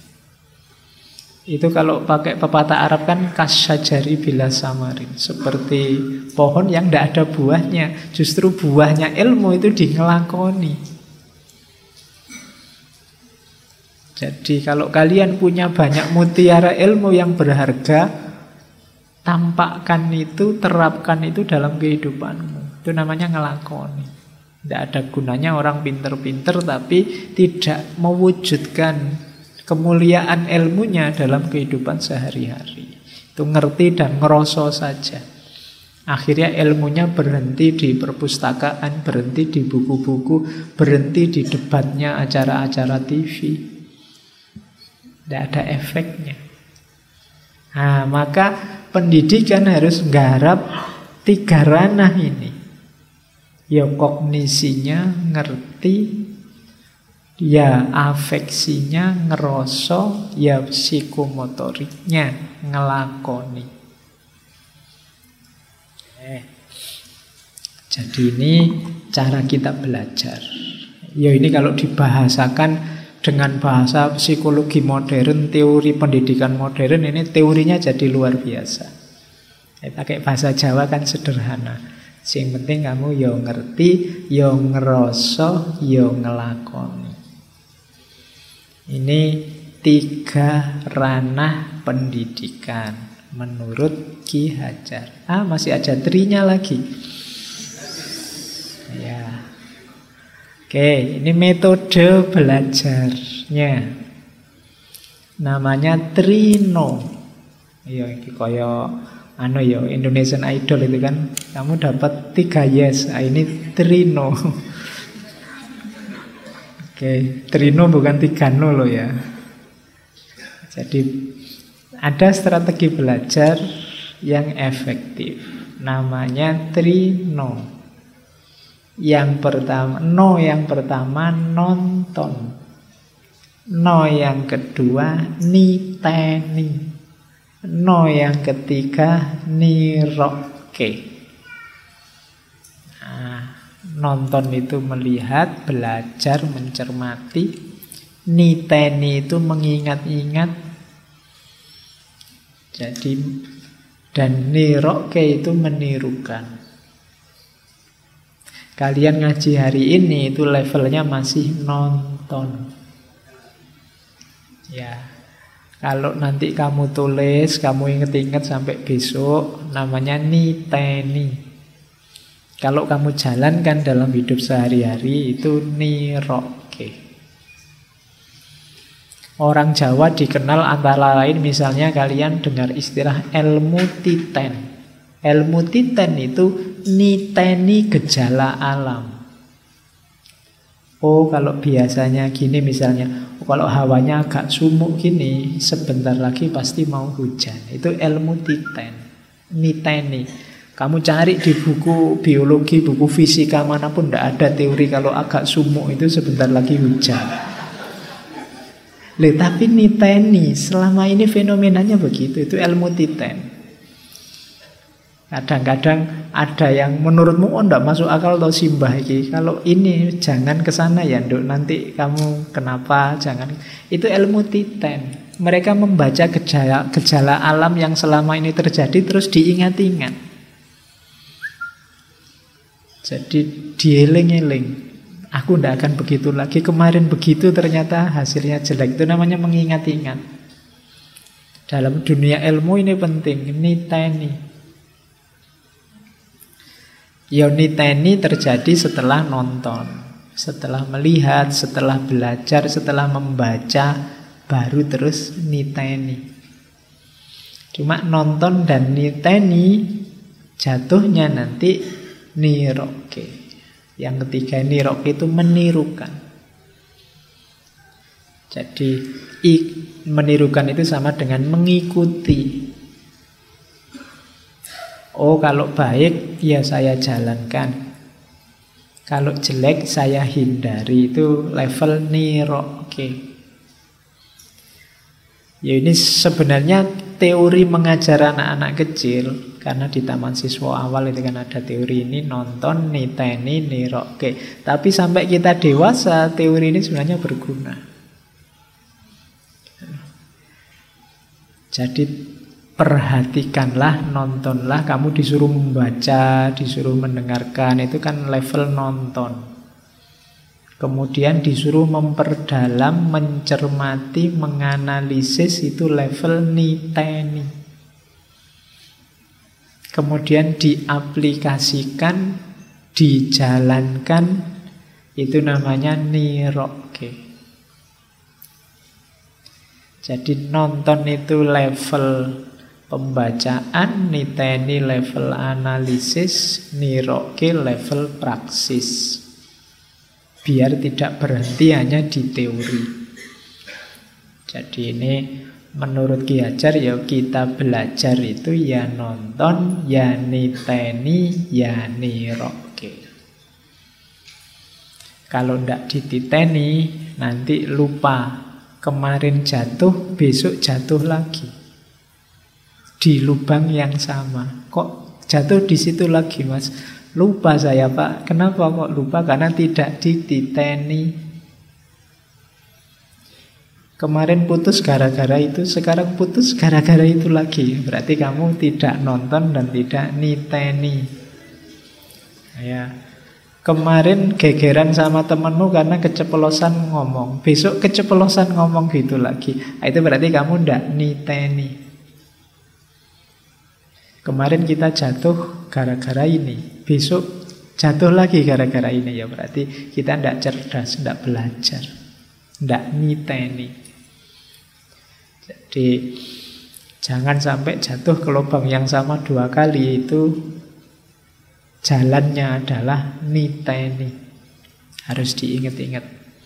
A: Itu kalau pakai pepatah Arab kan kasyajari bila samarin, seperti pohon yang tidak ada buahnya. Justru buahnya ilmu itu di ngelakoni. Jadi kalau kalian punya banyak mutiara ilmu yang berharga, tampakkan itu, terapkan itu dalam kehidupanmu. Itu namanya ngelakoni. Tidak ada gunanya orang pinter-pinter tapi tidak mewujudkan kemuliaan ilmunya dalam kehidupan sehari-hari. Itu ngerti dan ngerosok saja. Akhirnya ilmunya berhenti di perpustakaan, berhenti di buku-buku, berhenti di debatnya acara-acara TV. Tidak ada efeknya. Nah, maka pendidikan harus nggarap tiga ranah ini. Ya kognisinya, ngerti. Ya afeksinya, ngerosok. Ya psikomotoriknya, ngelakoni. Jadi ini cara kita belajar. Ya ini kalau dibahasakan dengan bahasa psikologi modern, teori pendidikan modern, ini teorinya jadi luar biasa. Pakai bahasa Jawa kan sederhana. Yang penting kamu yo ngerti, yo ngerosok, yo ngelakoni. Ini tiga ranah pendidikan menurut Ki Hajar. Masih ada trinya lagi. Ya. Oke, ini metode belajarnya. Namanya Trino. Ya, iki kaya Indonesian Idol itu kan. Kamu dapat 3 yes. Ini Trino. Oke, Trino bukan 3 no loh ya. Jadi ada strategi belajar yang efektif. Namanya Trino. Yang pertama, nonton. No yang kedua niteni. No yang ketiga niroke. Nonton itu melihat, belajar, mencermati. Niteni itu mengingat-ingat. Jadi, dan niroke itu menirukan. Kalian ngaji hari ini itu levelnya masih nonton. Ya, kalau nanti kamu tulis, kamu inget-inget sampai besok, namanya niteni. Kalau kamu jalankan dalam hidup sehari-hari, itu niroke. Orang Jawa dikenal antara lain, misalnya kalian dengar istilah ilmu titen. Ilmu titen itu niteni gejala alam. Oh, kalau biasanya gini misalnya, kalau hawanya agak sumuk gini, sebentar lagi pasti mau hujan. Itu ilmu titen, niteni. Kamu cari di buku biologi, buku fisika manapun, tidak ada teori kalau agak sumuk itu sebentar lagi hujan. Loh, tapi niteni selama ini fenomenanya begitu. Itu ilmu titen. Kadang-kadang ada yang menurutmu enggak masuk akal atau simbah iki. Kalau ini jangan ke sana ya, Nduk. Nanti kamu kenapa? Jangan. Itu ilmu titen. Mereka membaca gejala alam yang selama ini terjadi terus diingat-ingat. Jadi dieling-eling. Aku ndak akan begitu lagi. Kemarin begitu ternyata hasilnya jelek. Itu namanya mengingat-ingat. Dalam dunia ilmu ini penting. Niteni. Ya niteni terjadi setelah nonton. Setelah melihat, setelah belajar, setelah membaca, baru terus niteni. Cuma nonton dan niteni jatuhnya nanti niroke. Yang ketiga niroke itu menirukan. Jadi menirukan itu sama dengan mengikuti. Oh, kalau baik ya saya jalankan. Kalau jelek saya hindari. Itu level niroke. Ya ini sebenarnya teori mengajar anak-anak kecil. Karena di taman siswa awal itu kan ada teori ini, nonton, niteni, niroke. Tapi sampai kita dewasa, teori ini sebenarnya berguna. Jadi perhatikanlah, nontonlah, kamu disuruh membaca, disuruh mendengarkan, itu kan level nonton. Kemudian disuruh memperdalam, mencermati, menganalisis, itu level niteni. Kemudian diaplikasikan, dijalankan, itu namanya niroke. Jadi nonton itu level pembacaan, niteni level analisis, niroke level praksis. Biar tidak berhenti hanya di teori. Jadi ini menurut Ki Hajar ya kita belajar itu ya nonton, ya niteni, ya niroke. Kalau tidak dititeni nanti lupa. Kemarin jatuh, besok jatuh lagi. Di lubang yang sama. Kok jatuh di situ lagi, Mas? Lupa saya, Pak. Kenapa kok lupa? Karena tidak dititeni. Kemarin putus gara-gara itu, sekarang putus gara-gara itu lagi. Berarti kamu tidak nonton dan tidak niteni. Ya. Kemarin gegeran sama temenmu karena keceplosan ngomong. Besok keceplosan ngomong gitu lagi. Itu berarti kamu tidak niteni. Kemarin kita jatuh gara-gara ini. Besok jatuh lagi gara-gara ini. Ya berarti kita tidak cerdas, tidak belajar, tidak niteni. Jadi jangan sampai jatuh ke lubang yang sama 2 kali. Itu jalannya adalah niteni. Harus diingat-ingat.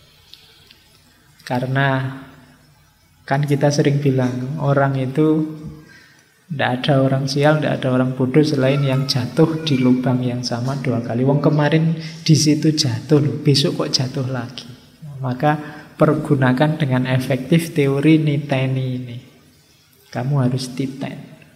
A: Karena kan kita sering bilang orang itu tidak ada orang sial, tidak ada orang bodoh selain yang jatuh di lubang yang sama 2 kali. Wong kemarin di situ jatuh loh, besok kok jatuh lagi. Maka pergunakan dengan efektif teori niteni ini. Kamu harus titen.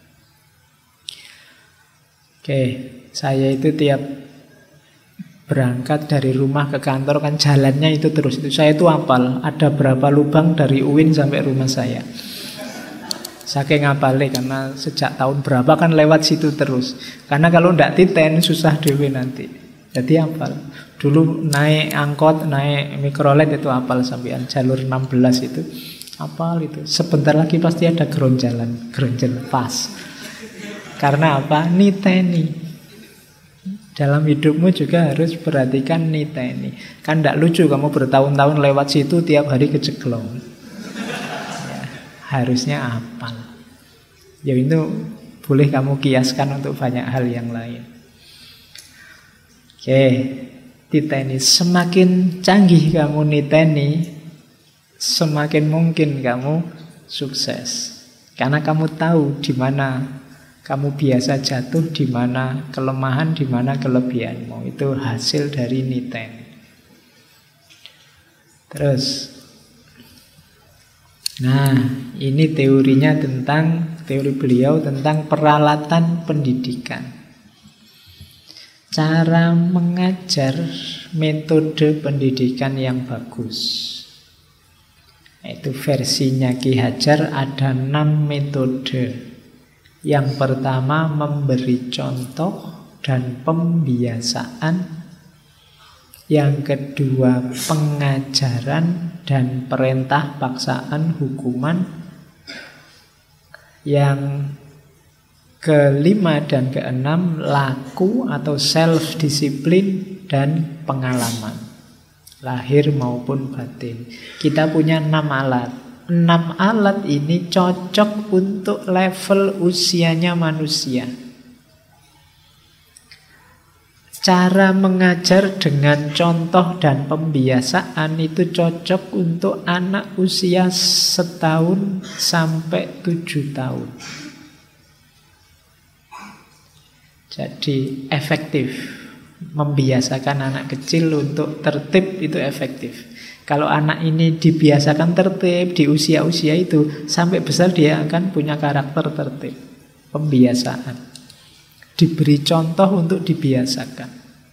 A: Oke. Saya itu tiap berangkat dari rumah ke kantor kan jalannya itu terus. Saya itu hafal ada berapa lubang dari UIN sampai rumah saya. Saking hafalnya karena sejak tahun berapa kan lewat situ terus. Karena kalau ndak titen susah dewe nanti. Jadi hafal. Dulu naik angkot, naik mikrolet itu hafal sampean jalur 16 itu. Hafal itu. Sebentar lagi pasti ada geronjalan pas. Karena apa? Niteni. Dalam hidupmu juga harus perhatikan niteni. Kan tidak lucu kamu bertahun-tahun lewat situ tiap hari keceklong. Ya, harusnya hafal. Ya itu boleh kamu kiaskan untuk banyak hal yang lain. Oke, titeni. Semakin canggih kamu niteni, semakin mungkin kamu sukses. Karena kamu tahu di mana kamu biasa jatuh, di mana kelemahan, di mana kelebihanmu. Itu hasil dari niteni. Terus Nah, ini teori beliau tentang peralatan pendidikan. Cara mengajar, metode pendidikan yang bagus. Itu versinya Ki Hajar ada 6 metode. Yang pertama memberi contoh dan pembiasaan. Yang kedua pengajaran dan perintah paksaan hukuman. Yang kelima dan keenam laku atau self-disiplin dan pengalaman. Lahir maupun batin. Kita punya 6 alat. 6 alat ini cocok untuk level usianya manusia. Cara mengajar dengan contoh dan pembiasaan itu cocok untuk anak usia 1 tahun sampai 7 tahun. Jadi efektif. Membiasakan anak kecil untuk tertib itu efektif. Kalau anak ini dibiasakan tertib di usia-usia itu, sampai besar dia akan punya karakter tertib. Pembiasaan. Diberi contoh untuk dibiasakan.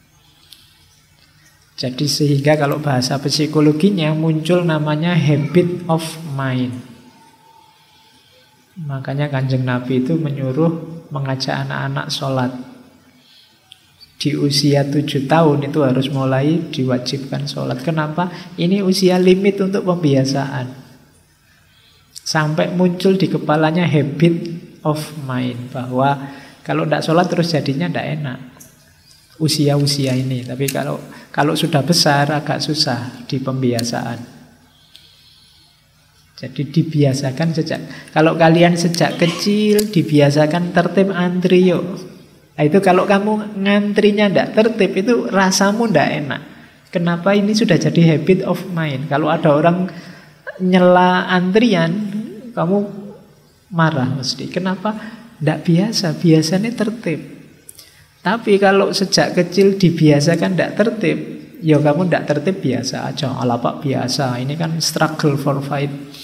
A: Jadi sehingga kalau bahasa psikologinya muncul namanya habit of mind. Makanya Kanjeng Nabi itu menyuruh mengajak anak-anak sholat. Di usia 7 tahun itu harus mulai diwajibkan sholat. Kenapa? Ini usia limit untuk pembiasaan. Sampai muncul di kepalanya habit of mind. Bahwa kalau tidak sholat terus jadinya tidak enak. Usia-usia ini. Tapi kalau sudah besar agak susah di pembiasaan. Jadi dibiasakan kalau kalian sejak kecil dibiasakan tertib antri yuk. Nah, itu kalau kamu ngantrinya tidak tertib itu rasamu tidak enak. Kenapa? Ini sudah jadi habit of mind. Kalau ada orang nyela antrian, kamu marah mesti. Kenapa? Tidak biasa. Biasanya tertib. Tapi kalau sejak kecil dibiasakan tidak tertib, ya kamu tidak tertib biasa aja. Ala pak biasa. Ini kan struggle for fight.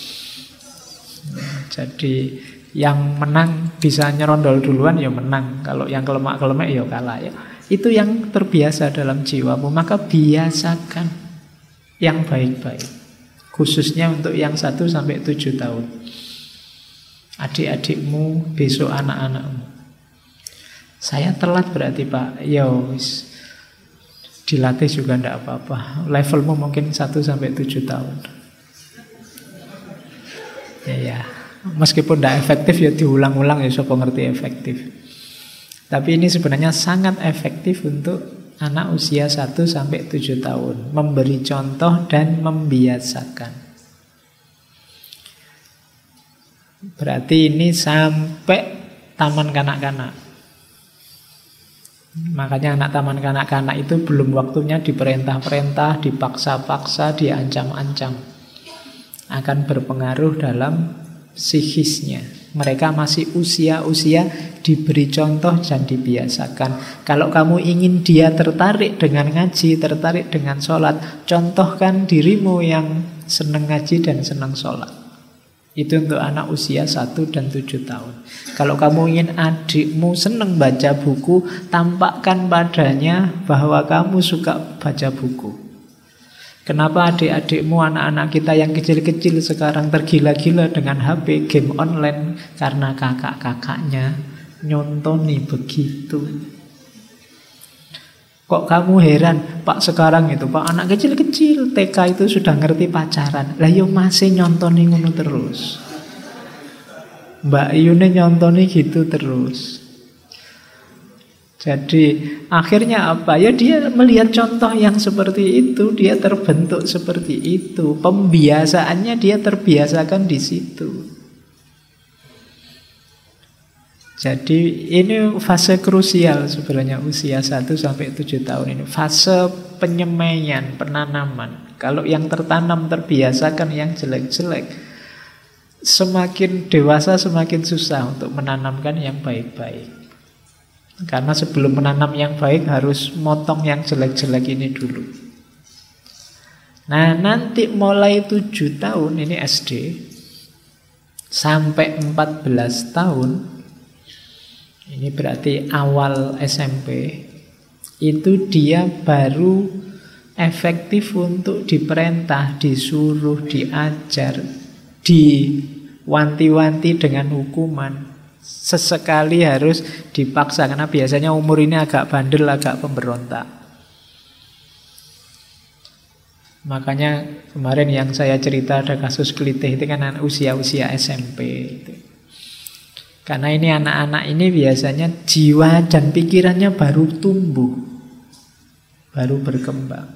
A: Jadi yang menang bisa nyerondol duluan ya menang. Kalau yang kelemak-kelemek ya kalah ya. Itu yang terbiasa dalam jiwamu. Maka biasakan yang baik-baik. Khususnya untuk yang 1 sampai 7 tahun. Adik-adikmu, besok anak-anakmu. Saya telat berarti Pak. Ya wis. Dilatih juga tidak apa-apa. Levelmu mungkin 1 sampai 7 tahun. Ya. Meskipun tidak efektif ya diulang-ulang ya siapa ngerti efektif. Tapi ini sebenarnya sangat efektif untuk anak usia 1 sampai 7 tahun. Memberi contoh dan membiasakan. Berarti ini sampai taman kanak-kanak. Makanya anak taman kanak-kanak itu belum waktunya diperintah-perintah, dipaksa-paksa, diancam-ancam. Akan berpengaruh dalam psikisnya. Mereka masih usia-usia diberi contoh dan dibiasakan. Kalau kamu ingin dia tertarik dengan ngaji, tertarik dengan sholat, contohkan dirimu yang senang ngaji dan senang sholat. Itu untuk anak usia 1 dan 7 tahun. Kalau kamu ingin adikmu senang baca buku, tampakkan padanya bahwa kamu suka baca buku. Kenapa adik-adikmu, anak-anak kita yang kecil-kecil sekarang tergila-gila dengan HP, game online? Karena kakak-kakaknya nyontoni begitu. Kok kamu heran, Pak sekarang itu, Pak anak kecil-kecil TK itu sudah ngerti pacaran. Lah yo masih nyontoni ngono terus. Mbak Yune nyontoni gitu terus. Jadi akhirnya apa? Ya dia melihat contoh yang seperti itu, dia terbentuk seperti itu. Pembiasaannya dia terbiasakan di situ. Jadi ini fase krusial sebenarnya usia 1 sampai 7 tahun ini. Fase penyemaian, penanaman. Kalau yang tertanam terbiasakan yang jelek-jelek, semakin dewasa semakin susah untuk menanamkan yang baik-baik. Karena sebelum menanam yang baik harus motong yang jelek-jelek ini dulu. Nah nanti mulai 7 tahun ini SD, sampai 14 tahun, ini berarti awal SMP, itu dia baru efektif untuk diperintah, disuruh, diajar, diwanti-wanti dengan hukuman. Sesekali harus dipaksa, karena biasanya umur ini agak bandel, agak pemberontak. Makanya kemarin yang saya cerita ada kasus kelitih itu kan usia-usia SMP itu. Karena ini anak-anak ini biasanya jiwa dan pikirannya baru tumbuh, baru berkembang.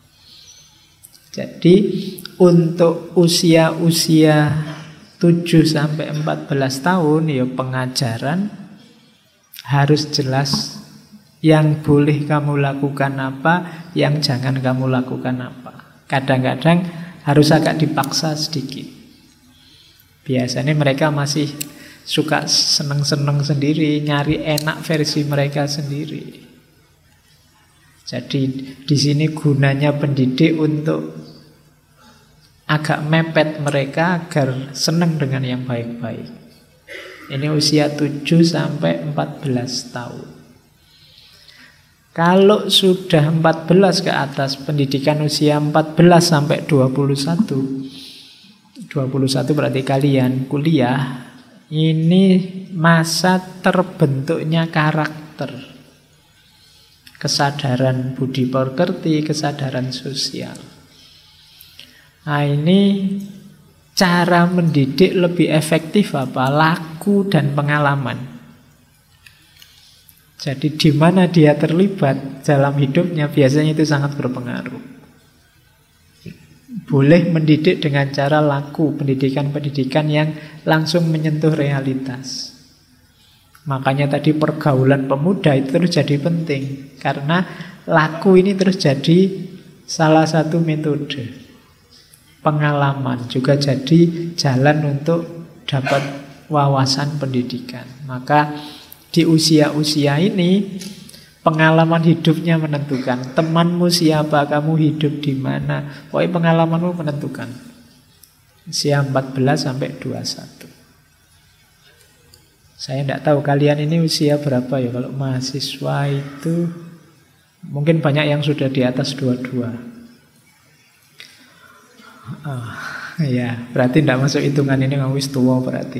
A: Jadi untuk usia-usia 7 sampai 14 tahun ya pengajaran harus jelas yang boleh kamu lakukan apa, yang jangan kamu lakukan apa. Kadang-kadang harus agak dipaksa sedikit. Biasanya mereka masih suka seneng-seneng sendiri, nyari enak versi mereka sendiri. Jadi di sini gunanya pendidik untuk agak mepet mereka agar senang dengan yang baik-baik. Ini usia 7 sampai 14 tahun. Kalau sudah 14 ke atas, pendidikan usia 14 sampai 21, 21 berarti kalian kuliah, ini masa terbentuknya karakter, kesadaran budi pekerti, kesadaran sosial. Nah ini cara mendidik lebih efektif apa? Laku dan pengalaman. Jadi di mana dia terlibat dalam hidupnya biasanya itu sangat berpengaruh. Boleh mendidik dengan cara laku, pendidikan-pendidikan yang langsung menyentuh realitas. Makanya tadi pergaulan pemuda itu terus jadi penting. Karena laku ini terus jadi salah satu metode. Pengalaman juga jadi jalan untuk dapat wawasan pendidikan. Maka di usia-usia ini pengalaman hidupnya menentukan. Temanmu siapa, kamu hidup di mana. Pokoknya pengalamanmu menentukan. Usia 14 sampai 21. Saya tidak tahu kalian ini usia berapa ya. Kalau mahasiswa itu mungkin banyak yang sudah di atas 22. Ya, berarti tidak masuk hitungan ini, kamu wis tua berarti.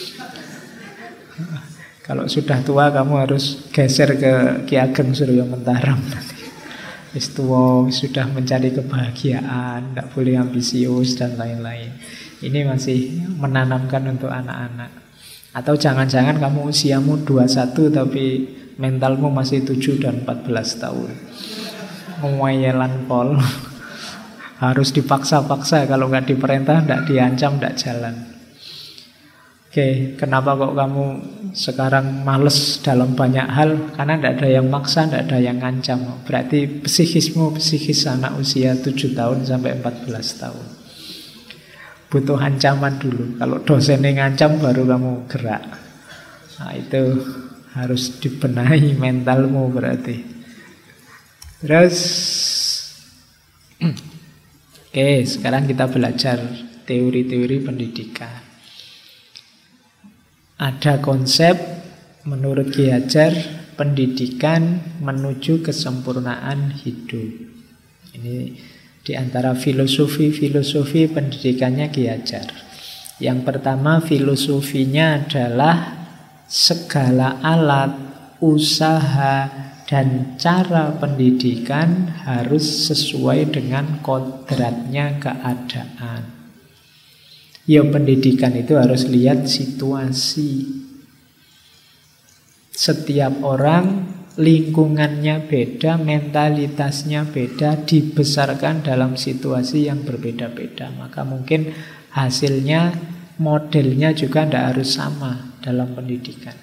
A: Kalau sudah tua kamu harus geser ke Ki Ageng Suryo Mentaram nanti. Wis tua, sudah mencari kebahagiaan, tidak boleh ambisius dan lain-lain. Ini masih menanamkan untuk anak-anak. Atau jangan-jangan kamu usiamu 21 tapi mentalmu masih 7 dan 14 tahun. Ngewayelan pol. Harus dipaksa-paksa, kalau nggak diperintah, nggak diancam, nggak jalan. Oke, kenapa kok kamu sekarang males dalam banyak hal? Karena tidak ada yang maksa, tidak ada yang ngancam. Berarti psikis anak usia 7 tahun sampai 14 tahun. Butuh ancaman dulu. Kalau dosennya ngancam baru kamu gerak. Nah itu harus dibenahi mentalmu berarti. Terus oke, sekarang kita belajar teori-teori pendidikan. Ada konsep menurut Ki Hajar, pendidikan menuju kesempurnaan hidup. Ini di antara filosofi pendidikannya Ki Hajar. Yang pertama, filosofinya adalah segala alat, usaha, dan cara pendidikan harus sesuai dengan kodratnya keadaan. Ya pendidikan itu harus lihat situasi. Setiap orang lingkungannya beda, mentalitasnya beda, dibesarkan dalam situasi yang berbeda-beda. Maka mungkin hasilnya, modelnya juga tidak harus sama dalam pendidikan.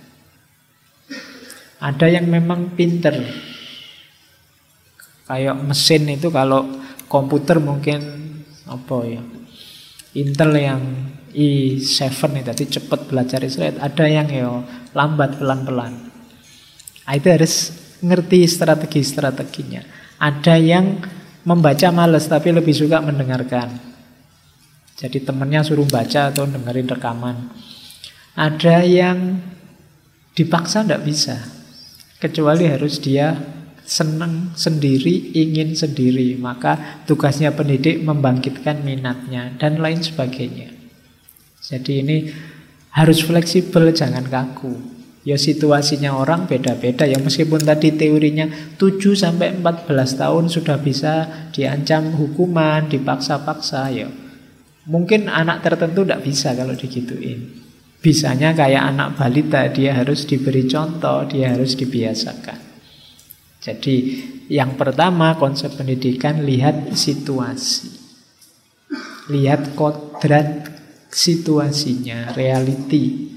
A: Ada yang memang pinter. Kayak mesin itu kalau komputer mungkin apa ya? Intel yang i7 itu tadi cepat belajar Israel. Ada yang ya lambat pelan-pelan. Itu harus ngerti strategi-strateginya. Ada yang membaca males tapi lebih suka mendengarkan. Jadi temennya suruh baca atau dengerin rekaman. Ada yang dipaksa tidak bisa, kecuali harus dia senang sendiri, ingin sendiri. Maka tugasnya pendidik membangkitkan minatnya dan lain sebagainya. Jadi ini harus fleksibel, jangan kaku. Ya situasinya orang beda-beda. Ya meskipun tadi teorinya 7-14 tahun sudah bisa diancam hukuman, dipaksa-paksa, ya mungkin anak tertentu tidak bisa kalau digituin. Bisanya kayak anak balita, dia harus diberi contoh, dia harus dibiasakan. Jadi yang pertama konsep pendidikan, lihat situasi. Lihat kodrat situasinya, reality.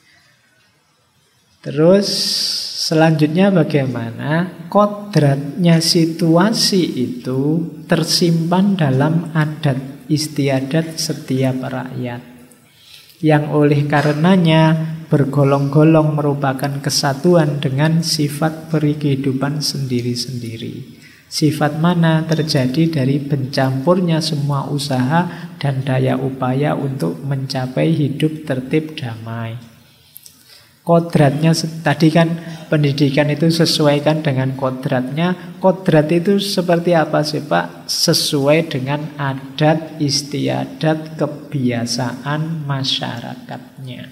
A: Terus selanjutnya bagaimana kodratnya situasi itu tersimpan dalam adat istiadat setiap rakyat, yang oleh karenanya bergolong-golong merupakan kesatuan dengan sifat peri kehidupan sendiri-sendiri. Sifat mana terjadi dari pencampurnya semua usaha dan daya upaya untuk mencapai hidup tertib damai. Kodratnya tadi kan pendidikan itu sesuaikan dengan kodratnya. Kodrat itu seperti apa sih Pak? Sesuai dengan adat istiadat kebiasaan masyarakatnya.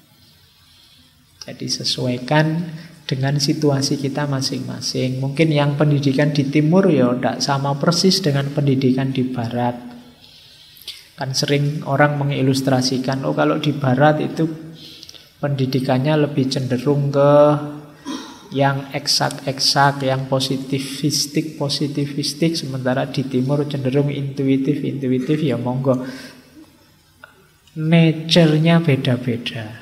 A: Jadi sesuaikan dengan situasi kita masing-masing. Mungkin yang pendidikan di timur ya tidak sama persis dengan pendidikan di barat. Kan sering orang mengilustrasikan, oh kalau di barat itu pendidikannya lebih cenderung ke yang eksak-eksak, yang positivistik, sementara di timur cenderung intuitif, ya monggo. Nature-nya beda-beda.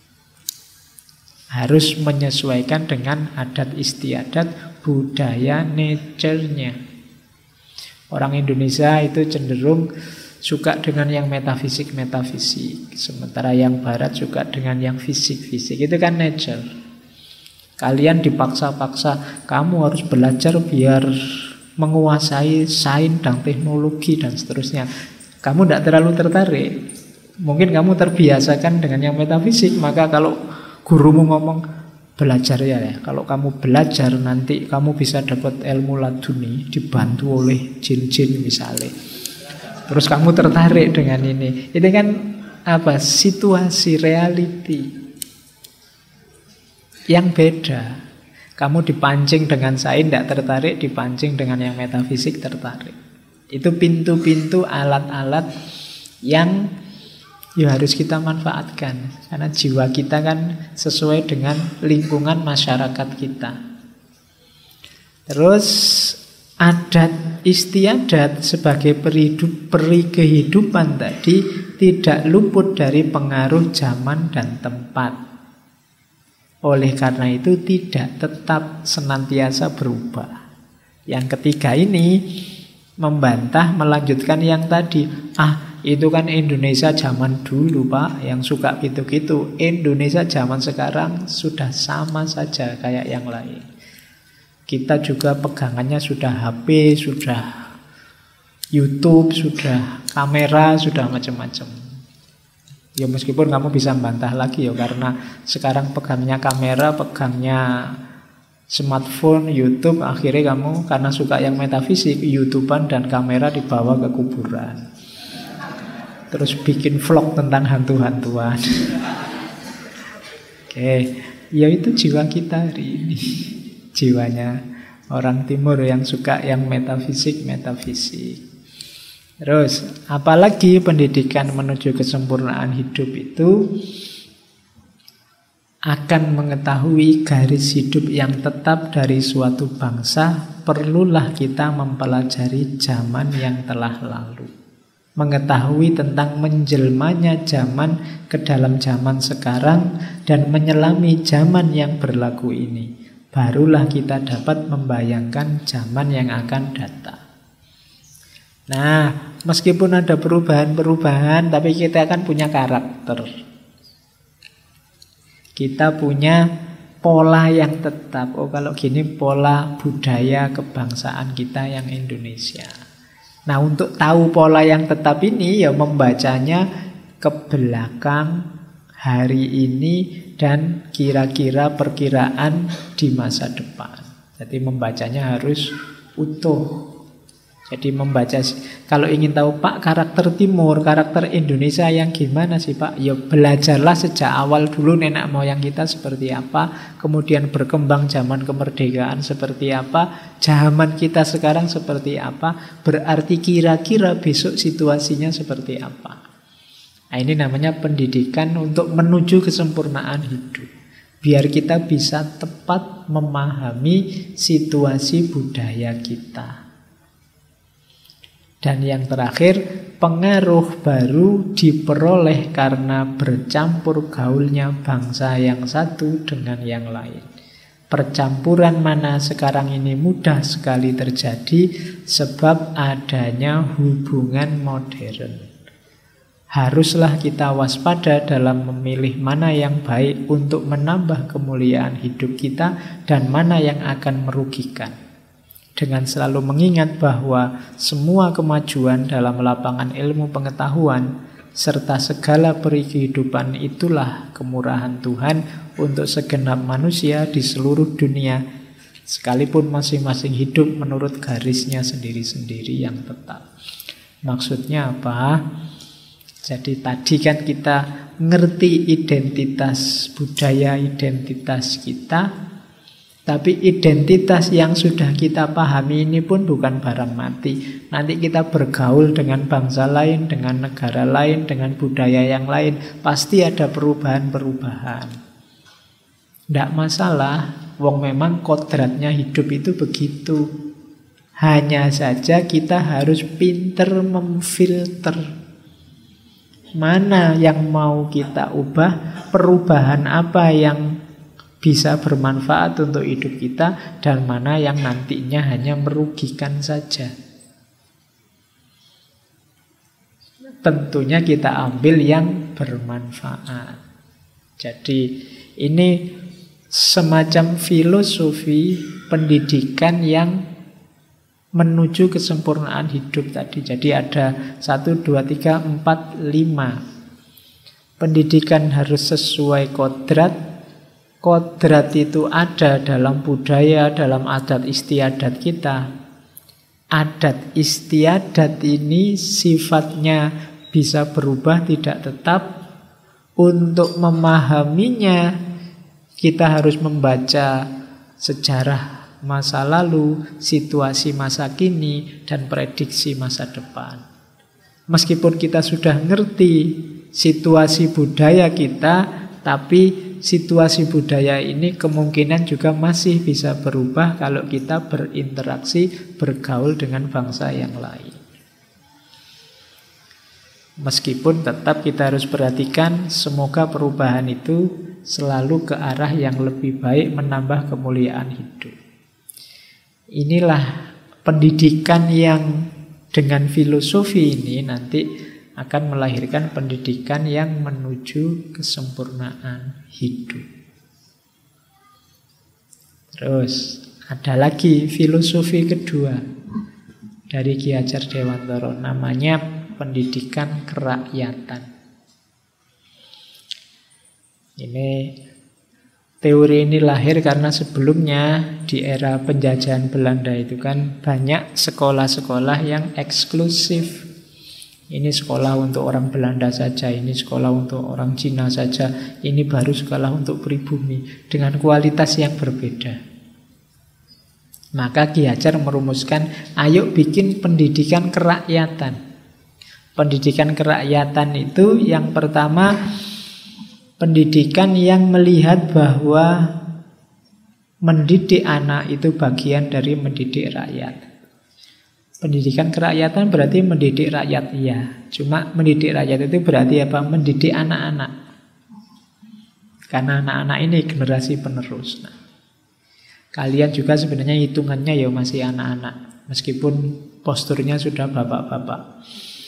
A: Harus menyesuaikan dengan adat istiadat, budaya, nature-nya. Orang Indonesia itu cenderung suka dengan yang metafisik, sementara yang barat suka dengan yang fisik. Itu kan nature. Kalian dipaksa-paksa, kamu harus belajar biar menguasai sains dan teknologi dan seterusnya. Kamu tidak terlalu tertarik. Mungkin kamu terbiasakan dengan yang metafisik, maka kalau gurumu ngomong belajar ya, kalau kamu belajar nanti kamu bisa dapat ilmu laduni dibantu oleh jin-jin misalnya. Terus kamu tertarik dengan ini. Ini kan apa? Situasi, reality yang beda. Kamu dipancing dengan sains tidak tertarik, dipancing dengan yang metafisik tertarik. Itu pintu-pintu, alat-alat yang ya harus kita manfaatkan. Karena jiwa kita kan sesuai dengan lingkungan masyarakat kita. Terus adat istiadat sebagai peri kehidupan tadi tidak luput dari pengaruh zaman dan tempat. Oleh karena itu tidak tetap senantiasa berubah. Yang ketiga ini membantah, melanjutkan yang tadi. Itu kan Indonesia zaman dulu Pak, yang suka gitu-gitu. Indonesia zaman sekarang sudah sama saja kayak yang lain. Kita juga pegangannya sudah HP, sudah YouTube, sudah kamera, sudah macam-macam. Ya meskipun kamu bisa bantah lagi ya, karena sekarang pegangnya kamera, pegangnya smartphone, YouTube, akhirnya kamu karena suka yang metafisik, YouTubean dan kamera dibawa ke kuburan. Terus bikin vlog tentang hantu-hantuan. Oke, ya itu jiwa kita hari ini. Jiwanya orang timur yang suka yang metafisik. Terus, apalagi pendidikan menuju kesempurnaan hidup itu akan mengetahui garis hidup yang tetap dari suatu bangsa, perlulah kita mempelajari zaman yang telah lalu. Mengetahui tentang menjelmanya zaman ke dalam zaman sekarang dan menyelami zaman yang berlaku ini. Barulah kita dapat membayangkan zaman yang akan datang. Nah, meskipun ada perubahan-perubahan, tapi kita kan punya karakter. Kita punya pola yang tetap. Oh, kalau gini pola budaya kebangsaan kita yang Indonesia. Nah, untuk tahu pola yang tetap ini ya membacanya ke belakang, hari ini dan kira-kira perkiraan di masa depan. Jadi membacanya harus utuh. Jadi membaca, kalau ingin tahu Pak karakter Timur, karakter Indonesia yang gimana sih Pak? Ya belajarlah sejak awal dulu nenek moyang kita seperti apa, kemudian berkembang zaman kemerdekaan seperti apa, zaman kita sekarang seperti apa, berarti kira-kira besok situasinya seperti apa. Nah, ini namanya pendidikan untuk menuju kesempurnaan hidup. Biar kita bisa tepat memahami situasi budaya kita. Dan yang terakhir, pengaruh baru diperoleh karena bercampur gaulnya bangsa yang satu dengan yang lain. Percampuran mana sekarang ini mudah sekali terjadi sebab adanya hubungan modern. Haruslah kita waspada dalam memilih mana yang baik untuk menambah kemuliaan hidup kita dan mana yang akan merugikan. Dengan selalu mengingat bahwa semua kemajuan dalam lapangan ilmu pengetahuan serta segala peri kehidupan itulah kemurahan Tuhan untuk segenap manusia di seluruh dunia, sekalipun masing-masing hidup menurut garisnya sendiri-sendiri yang tetap. Maksudnya apa? Jadi tadi kan kita ngerti identitas budaya, identitas kita. Tapi identitas yang sudah kita pahami ini pun bukan barang mati. Nanti kita bergaul dengan bangsa lain, dengan negara lain, dengan budaya yang lain. Pasti ada perubahan-perubahan. Tidak masalah, wong memang kodratnya hidup itu begitu. Hanya saja kita harus pinter memfilter. Mana yang mau kita ubah, perubahan apa yang bisa bermanfaat untuk hidup kita, dan mana yang nantinya hanya merugikan saja. Tentunya kita ambil yang bermanfaat. Jadi ini semacam filosofi pendidikan yang menuju kesempurnaan hidup tadi. Jadi ada 1, 2, 3, 4, 5. Pendidikan harus sesuai kodrat. Kodrat itu ada dalam budaya, dalam adat istiadat kita. Adat istiadat ini sifatnya bisa berubah, tidak tetap. Untuk memahaminya, kita harus membaca sejarah masa lalu, situasi masa kini, dan prediksi masa depan. Meskipun kita sudah ngerti situasi budaya kita, tapi situasi budaya ini kemungkinan juga masih bisa berubah kalau kita berinteraksi, bergaul dengan bangsa yang lain. Meskipun tetap kita harus perhatikan, semoga perubahan itu selalu ke arah yang lebih baik, menambah kemuliaan hidup. Inilah pendidikan yang dengan filosofi ini nanti akan melahirkan pendidikan yang menuju kesempurnaan hidup. Terus ada lagi filosofi kedua dari Ki Hajar Dewantara, namanya pendidikan kerakyatan. Ini teori ini lahir karena sebelumnya di era penjajahan Belanda itu kan banyak sekolah-sekolah yang eksklusif. Ini sekolah untuk orang Belanda saja, ini sekolah untuk orang Cina saja, ini baru sekolah untuk pribumi, dengan kualitas yang berbeda. Maka Ki Hajar merumuskan, ayo bikin pendidikan kerakyatan. Pendidikan kerakyatan itu yang pertama, pendidikan yang melihat bahwa mendidik anak itu bagian dari mendidik rakyat. Pendidikan kerakyatan berarti mendidik rakyat, iya. Cuma mendidik rakyat itu berarti apa? Mendidik anak-anak. Karena anak-anak ini generasi penerus. Nah, kalian juga sebenarnya hitungannya ya masih anak-anak. Meskipun posturnya sudah bapak-bapak.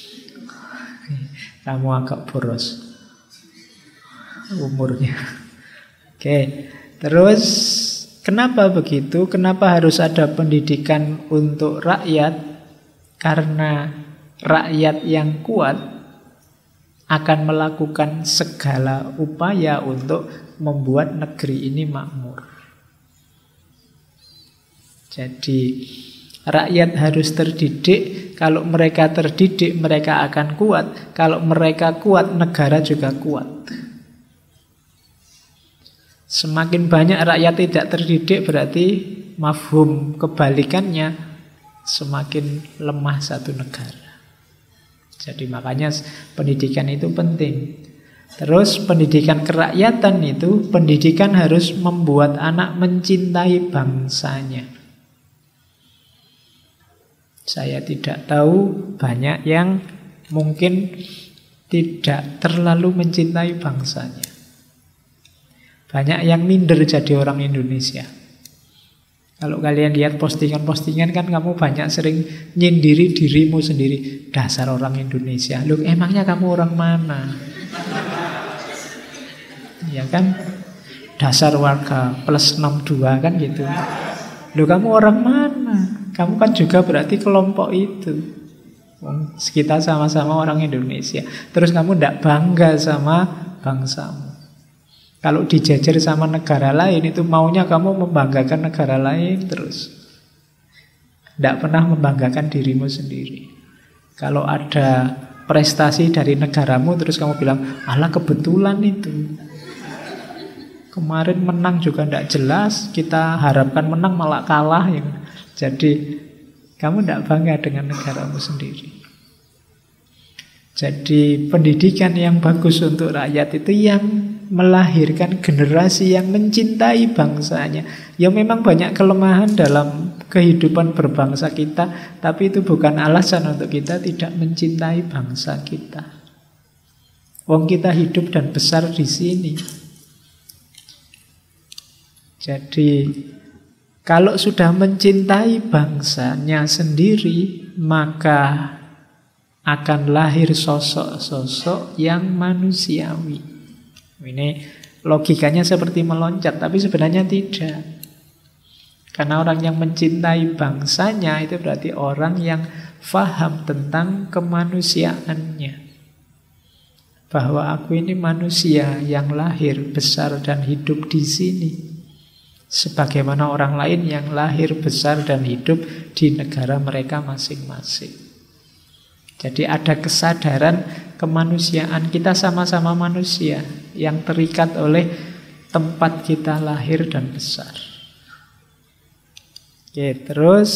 A: Kamu agak boros umurnya. Oke, terus kenapa begitu? Kenapa harus ada pendidikan untuk rakyat? Karena rakyat yang kuat, akan melakukan segala upaya untuk membuat negeri ini makmur. Jadi rakyat harus terdidik. Kalau mereka terdidik, mereka akan kuat. Kalau mereka kuat, negara juga kuat. Semakin banyak rakyat tidak terdidik, berarti mafhum kebalikannya, semakin lemah satu negara. Jadi makanya pendidikan itu penting. Terus pendidikan kerakyatan itu, pendidikan harus membuat anak mencintai bangsanya. Saya tidak tahu, banyak yang mungkin tidak terlalu mencintai bangsanya. Banyak yang minder jadi orang Indonesia. Kalau kalian lihat postingan-postingan kan kamu banyak sering nyindiri dirimu sendiri. Dasar orang Indonesia. Loh, emangnya kamu orang mana? Ya kan? Dasar warga plus 62 kan gitu. Loh, kamu orang mana? Kamu kan juga berarti kelompok itu. Kita sama-sama orang Indonesia. Terus kamu tidak bangga sama bangsamu. Kalau dijajar sama negara lain, itu maunya kamu membanggakan negara lain terus. Tidak pernah membanggakan dirimu sendiri. Kalau ada prestasi dari negaramu, terus kamu bilang, alah kebetulan itu. Kemarin menang juga tidak jelas, kita harapkan menang malah kalah. Ya. Jadi kamu tidak bangga dengan negaramu sendiri. Jadi pendidikan yang bagus untuk rakyat itu yang melahirkan generasi yang mencintai bangsanya. Ya memang banyak kelemahan dalam kehidupan berbangsa kita, tapi itu bukan alasan untuk kita tidak mencintai bangsa kita. Wong kita hidup dan besar di sini. Jadi kalau sudah mencintai bangsanya sendiri, maka akan lahir sosok-sosok yang manusiawi. Ini logikanya seperti meloncat, tapi sebenarnya tidak. Karena orang yang mencintai bangsanya itu berarti orang yang faham tentang kemanusiaannya. Bahwa aku ini manusia yang lahir, besar, dan hidup di sini. Sebagaimana orang lain yang lahir, besar, dan hidup di negara mereka masing-masing. Jadi ada kesadaran kemanusiaan, kita sama-sama manusia yang terikat oleh tempat kita lahir dan besar. Oke, terus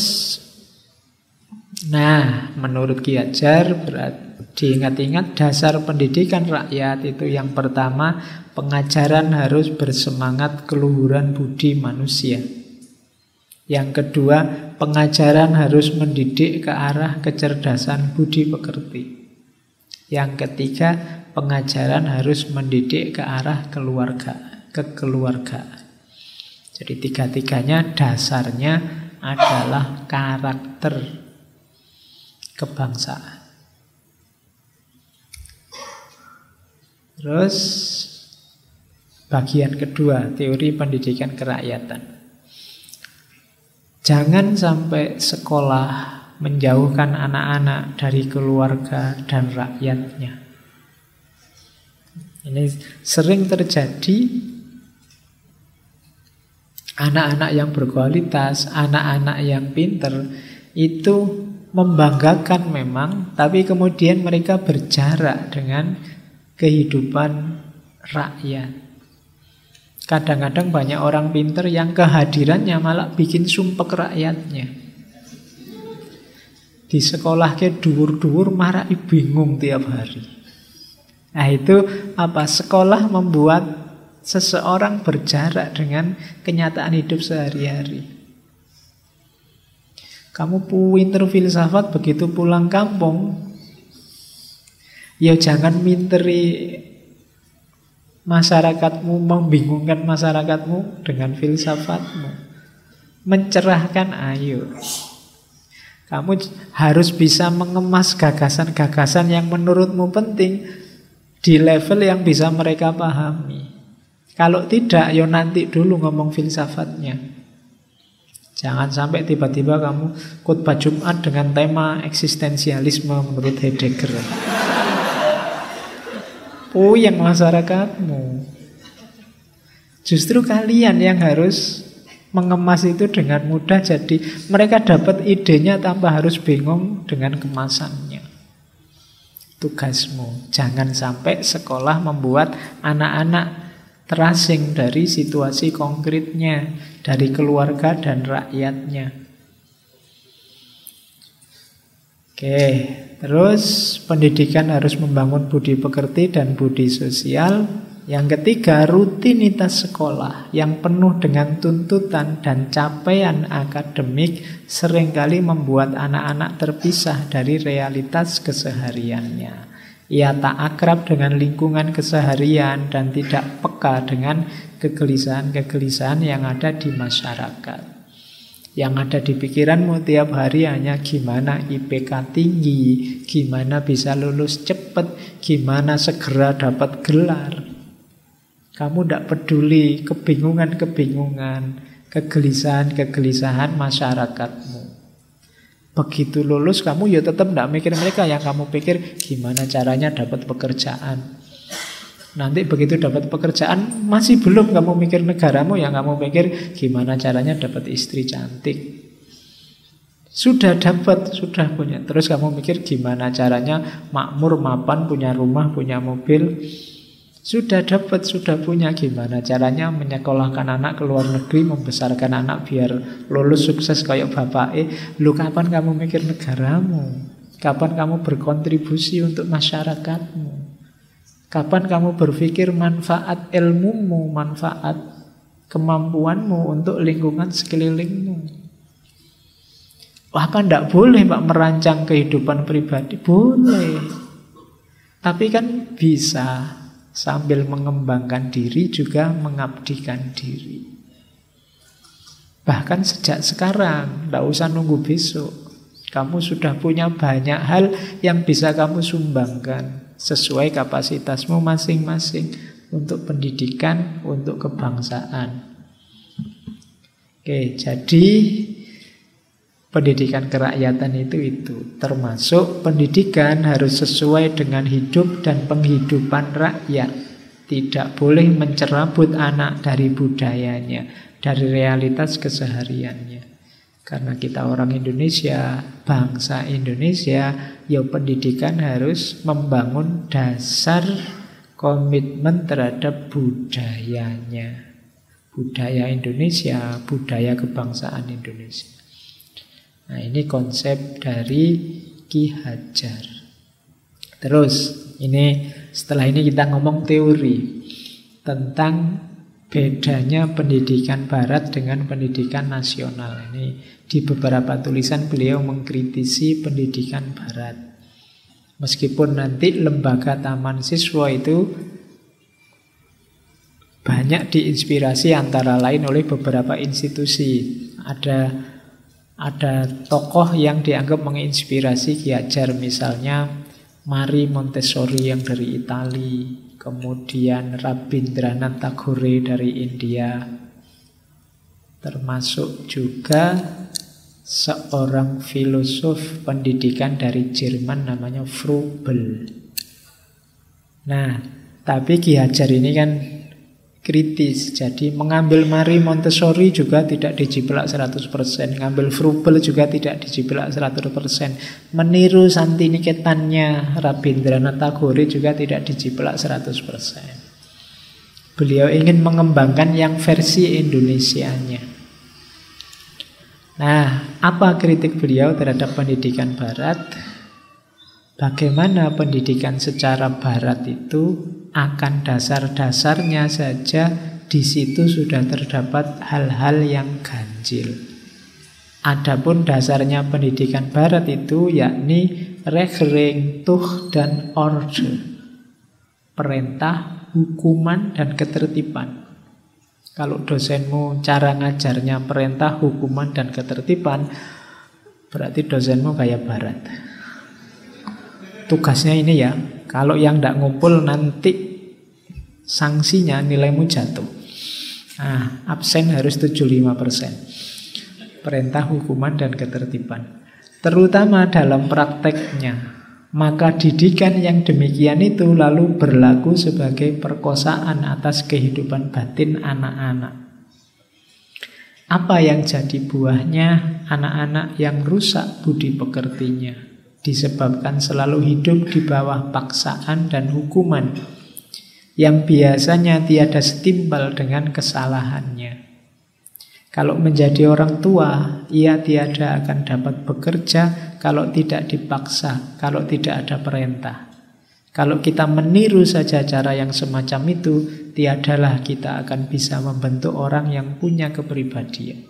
A: menurut Ki Hajar diingat-ingat dasar pendidikan rakyat itu yang pertama, pengajaran harus bersemangat keluhuran budi manusia. Yang kedua, pengajaran harus mendidik ke arah kecerdasan budi pekerti. Yang ketiga, pengajaran harus mendidik ke arah kekeluargaan. Jadi tiga-tiganya dasarnya adalah karakter kebangsaan. Terus bagian kedua, teori pendidikan kerakyatan. Jangan sampai sekolah menjauhkan anak-anak dari keluarga dan rakyatnya. Ini sering terjadi. Anak-anak yang berkualitas, anak-anak yang pinter itu membanggakan memang, tapi kemudian mereka berjarak dengan kehidupan rakyat. Kadang-kadang banyak orang pinter yang kehadirannya malah bikin sumpek rakyatnya. Di sekolah ke dhuwur-dhuwur marah bingung tiap hari. Nah itu apa? Sekolah membuat seseorang berjarak dengan kenyataan hidup sehari-hari. Kamu pinter filsafat, begitu pulang kampung, ya jangan minteri masyarakatmu, membingungkan masyarakatmu dengan filsafatmu. Mencerahkan, ayo. Kamu harus bisa mengemas gagasan-gagasan yang menurutmu penting di level yang bisa mereka pahami. Kalau tidak, ya nanti dulu ngomong filsafatnya. Jangan sampai tiba-tiba kamu khutbah Jumat dengan tema eksistensialisme menurut Heidegger. Puyeng masyarakatmu. Justru kalian yang harus mengemas itu dengan mudah. Jadi mereka dapat idenya tanpa harus bingung dengan kemasannya. Tugasmu, jangan sampai sekolah membuat anak-anak terasing dari situasi konkretnya, dari keluarga dan rakyatnya. Oke, terus pendidikan harus membangun budi pekerti dan budi sosial. Yang ketiga, rutinitas sekolah yang penuh dengan tuntutan dan capaian akademik seringkali membuat anak-anak terpisah dari realitas kesehariannya. Ia tak akrab dengan lingkungan keseharian dan tidak peka dengan kegelisahan-kegelisahan yang ada di masyarakat. Yang ada di pikiranmu tiap hari hanya gimana IPK tinggi, gimana bisa lulus cepat, gimana segera dapat gelar. Kamu tidak peduli kebingungan-kebingungan, kegelisahan-kegelisahan masyarakatmu. Begitu lulus kamu ya tetap tidak mikir mereka. Yang kamu pikir gimana caranya dapat pekerjaan. Nanti begitu dapat pekerjaan masih belum kamu mikir negaramu. Yang kamu pikir gimana caranya dapat istri cantik. Sudah dapat, sudah punya. Terus kamu mikir gimana caranya makmur, mapan, punya rumah, punya mobil. Sudah dapat, sudah punya. Gimana caranya menyekolahkan anak ke luar negeri, membesarkan anak biar lulus sukses kayak bapak. Lu kapan kamu mikir negaramu? Kapan kamu berkontribusi untuk masyarakatmu? Kapan kamu berpikir manfaat ilmumu, manfaat kemampuanmu untuk lingkungan sekelilingmu? Apa enggak boleh Pak merancang kehidupan pribadi? Boleh. Tapi kan bisa sambil mengembangkan diri juga mengabdikan diri. Bahkan sejak sekarang, tidak usah nunggu besok. Kamu sudah punya banyak hal yang bisa kamu sumbangkan sesuai kapasitasmu masing-masing untuk pendidikan, untuk kebangsaan. Oke, jadi pendidikan kerakyatan itu termasuk pendidikan harus sesuai dengan hidup dan penghidupan rakyat. Tidak boleh mencerabut anak dari budayanya, dari realitas kesehariannya. Karena kita orang Indonesia, bangsa Indonesia, ya pendidikan harus membangun dasar komitmen terhadap budayanya. Budaya Indonesia, budaya kebangsaan Indonesia. Nah, ini konsep dari Ki Hajar. Terus, setelah ini kita ngomong teori tentang bedanya pendidikan barat dengan pendidikan nasional. Ini di beberapa tulisan beliau mengkritisi pendidikan barat. Meskipun nanti lembaga taman siswa itu banyak diinspirasi antara lain oleh beberapa institusi. Ada tokoh yang dianggap menginspirasi Ki Hajar, misalnya Marie Montessori yang dari Italia, kemudian Rabindranath Tagore dari India, termasuk juga seorang filosof pendidikan dari Jerman namanya Froebel. Nah, tapi Ki Hajar ini kan kritis, jadi mengambil Marie Montessori juga tidak dijiplak 100%, ngambil Froebel juga tidak dijiplak 100%, meniru Santiniketannya Rabindranath Tagore juga tidak dijiplak 100%. Beliau ingin mengembangkan yang versi Indonesianya. Nah, apa kritik beliau terhadap pendidikan barat? Bagaimana pendidikan secara barat itu akan dasar-dasarnya saja di situ sudah terdapat hal-hal yang ganjil. Adapun dasarnya pendidikan barat itu yakni Recht, Tuch dan Ordre. Perintah, hukuman dan ketertiban. Kalau dosenmu cara ngajarnya perintah, hukuman dan ketertiban, berarti dosenmu kayak barat. Tugasnya ini ya, kalau yang tidak ngumpul nanti sanksinya nilaimu jatuh. Nah, absen harus 75%. Perintah, hukuman, dan ketertiban. Terutama dalam prakteknya. Maka didikan yang demikian itu lalu berlaku sebagai perkosaan atas kehidupan batin anak-anak. Apa yang jadi buahnya? Anak-anak yang rusak budi pekertinya, disebabkan selalu hidup di bawah paksaan dan hukuman yang biasanya tiada setimpal dengan kesalahannya. Kalau menjadi orang tua, ia tiada akan dapat bekerja kalau tidak dipaksa, kalau tidak ada perintah. Kalau kita meniru saja cara yang semacam itu, tiadalah kita akan bisa membentuk orang yang punya kepribadian.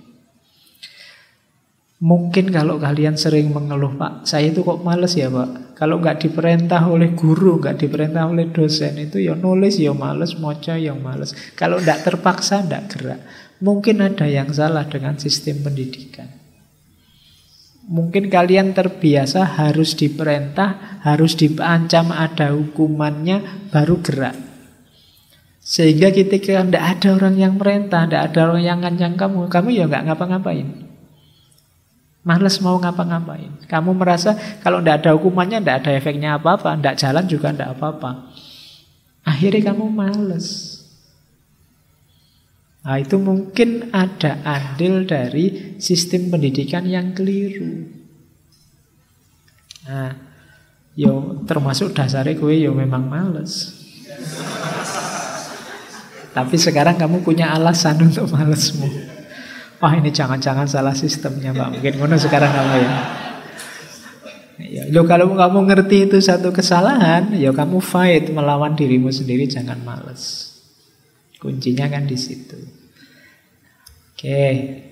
A: Mungkin kalau kalian sering mengeluh, Pak, saya itu kok males ya Pak. Kalau nggak diperintah oleh guru, nggak diperintah oleh dosen, itu ya nulis ya males, moca ya males. Kalau nggak terpaksa, nggak gerak. Mungkin ada yang salah dengan sistem pendidikan. Mungkin kalian terbiasa harus diperintah, harus diancam, ada hukumannya, baru gerak. Sehingga ketika tidak ada orang yang merintah, tidak ada orang yang ngancam kamu ya nggak ngapa-ngapain. Males mau ngapa-ngapain. Kamu merasa kalau tidak ada hukumannya, tidak ada efeknya apa-apa, tidak jalan juga tidak apa-apa. Akhirnya kamu males. Nah, itu mungkin ada andil dari sistem pendidikan yang keliru. Nah, yo termasuk dasarnya gue yo memang males. Tapi sekarang kamu punya alasan untuk malesmu. Wah, ini jangan-jangan salah sistemnya, Pak. Mungkin ngono sekarang kamu ya. Yo kalau kamu ngerti itu satu kesalahan, yo kamu fight melawan dirimu sendiri, jangan males. Kuncinya kan di situ. Oke.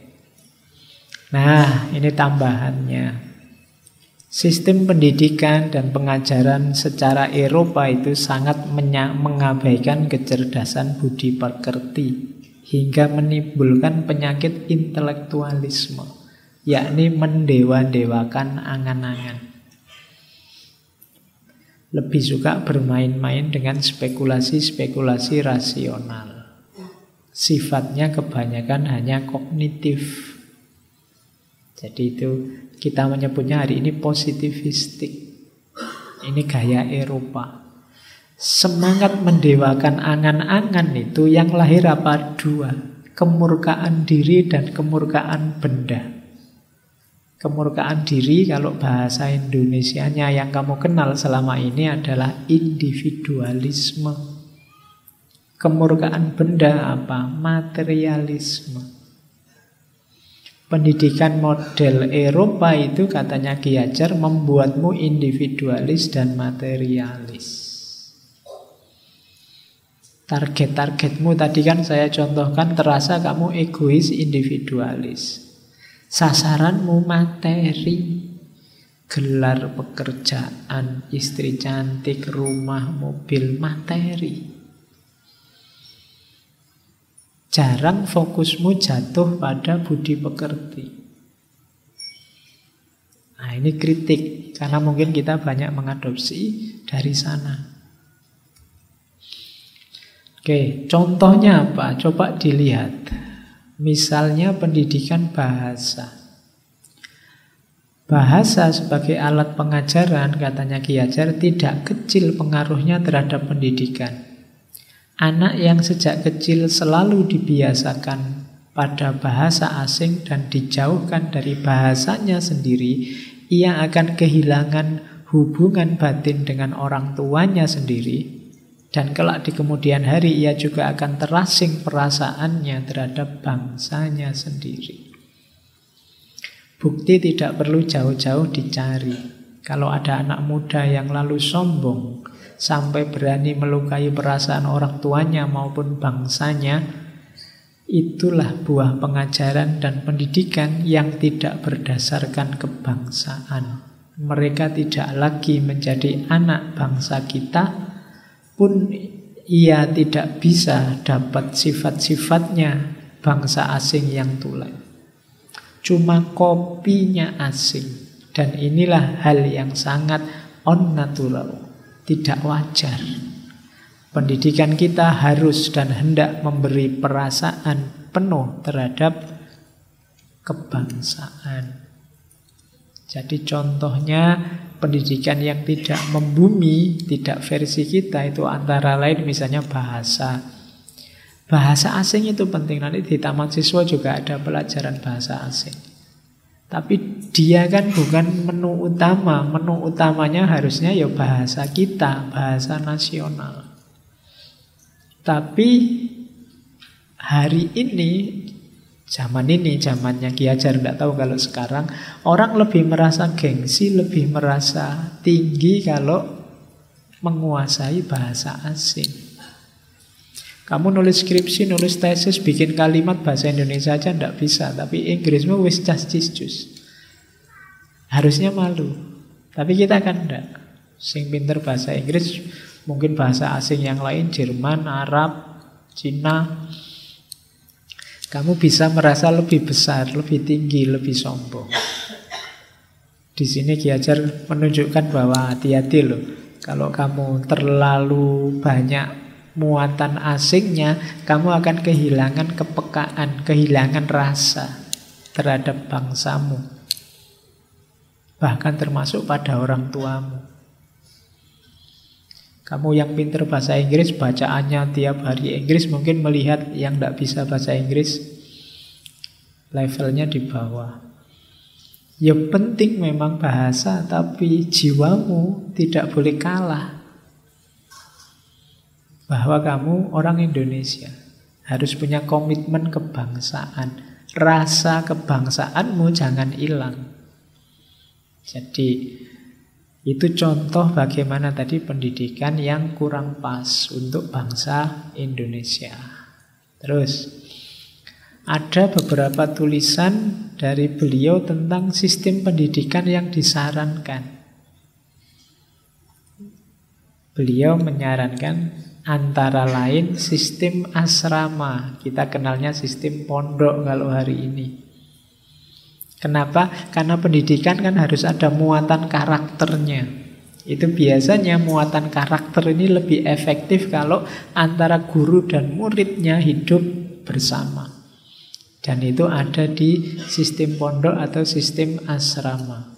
A: Nah, ini tambahannya. Sistem pendidikan dan pengajaran secara Eropa itu sangat mengabaikan kecerdasan budi pekerti hingga menimbulkan penyakit intelektualisme, yakni mendewa-dewakan angan-angan. Lebih suka bermain-main dengan spekulasi-spekulasi rasional. Sifatnya kebanyakan hanya kognitif. Jadi itu kita menyebutnya hari ini positivistik. Ini gaya Eropa. Semangat mendewakan angan-angan itu yang lahir apa? Dua. Kemurkaan diri dan kemurkaan benda. Kemurkaan diri kalau bahasa Indonesianya yang kamu kenal selama ini adalah individualisme. Kemurkaan benda apa? Materialisme. Pendidikan model Eropa itu katanya Ki Hajar membuatmu individualis dan materialis. Target-targetmu tadi kan saya contohkan terasa kamu egois, individualis. Sasaranmu materi, gelar pekerjaan, istri cantik, rumah, mobil, materi. Jarang fokusmu jatuh pada budi pekerti. Nah, ini kritik, karena mungkin kita banyak mengadopsi dari sana. Oke, contohnya apa? Coba dilihat. Misalnya pendidikan bahasa. Bahasa sebagai alat pengajaran, katanya Ki Hajar, tidak kecil pengaruhnya terhadap pendidikan. Anak yang sejak kecil selalu dibiasakan pada bahasa asing dan dijauhkan dari bahasanya sendiri, ia akan kehilangan hubungan batin dengan orang tuanya sendiri. Dan kelak di kemudian hari ia juga akan terasing perasaannya terhadap bangsanya sendiri. Bukti tidak perlu jauh-jauh dicari. Kalau ada anak muda yang lalu sombong sampai berani melukai perasaan orang tuanya maupun bangsanya, itulah buah pengajaran dan pendidikan yang tidak berdasarkan kebangsaan. Mereka tidak lagi menjadi anak bangsa kita, pun ia tidak bisa dapat sifat-sifatnya bangsa asing yang tulen. Cuma kopinya asing. Dan inilah hal yang sangat unnatural, tidak wajar. Pendidikan kita harus dan hendak memberi perasaan penuh terhadap kebangsaan. Jadi contohnya pendidikan yang tidak membumi, tidak versi kita itu antara lain misalnya bahasa. Bahasa asing itu penting. Nanti di taman siswa juga ada pelajaran bahasa asing. Tapi dia kan bukan menu utama. Menu utamanya harusnya ya bahasa kita, bahasa nasional. Tapi hari ini, zamannya Ki Hajar, tidak tahu kalau sekarang, orang lebih merasa gengsi, lebih merasa tinggi kalau menguasai bahasa asing. Kamu nulis skripsi, nulis tesis, bikin kalimat bahasa Indonesia aja tidak bisa. Tapi Inggrismu wis cas-cis-cus. Harusnya malu. Tapi kita kan tidak. Sing pinter bahasa Inggris, mungkin bahasa asing yang lain, Jerman, Arab, Cina. Kamu bisa merasa lebih besar, lebih tinggi, lebih sombong. Di sini Ki Hajar menunjukkan bahwa hati-hati loh. Kalau kamu terlalu banyak muatan asingnya, kamu akan kehilangan kepekaan, kehilangan rasa terhadap bangsamu. Bahkan termasuk pada orang tuamu. Kamu yang pinter bahasa Inggris, bacaannya tiap hari Inggris, mungkin melihat yang tidak bisa bahasa Inggris, levelnya di bawah. Ya penting memang bahasa, tapi jiwamu tidak boleh kalah. Bahwa kamu orang Indonesia harus punya komitmen kebangsaan. Rasa kebangsaanmu jangan hilang. Jadi itu contoh bagaimana tadi pendidikan yang kurang pas untuk bangsa Indonesia. Terus ada beberapa tulisan dari beliau tentang sistem pendidikan yang disarankan. Beliau menyarankan antara lain sistem asrama. Kita kenalnya sistem pondok kalau hari ini. Kenapa? Karena pendidikan kan harus ada muatan karakternya. Itu biasanya muatan karakter ini lebih efektif kalau antara guru dan muridnya hidup bersama. Dan itu ada di sistem pondok atau sistem asrama.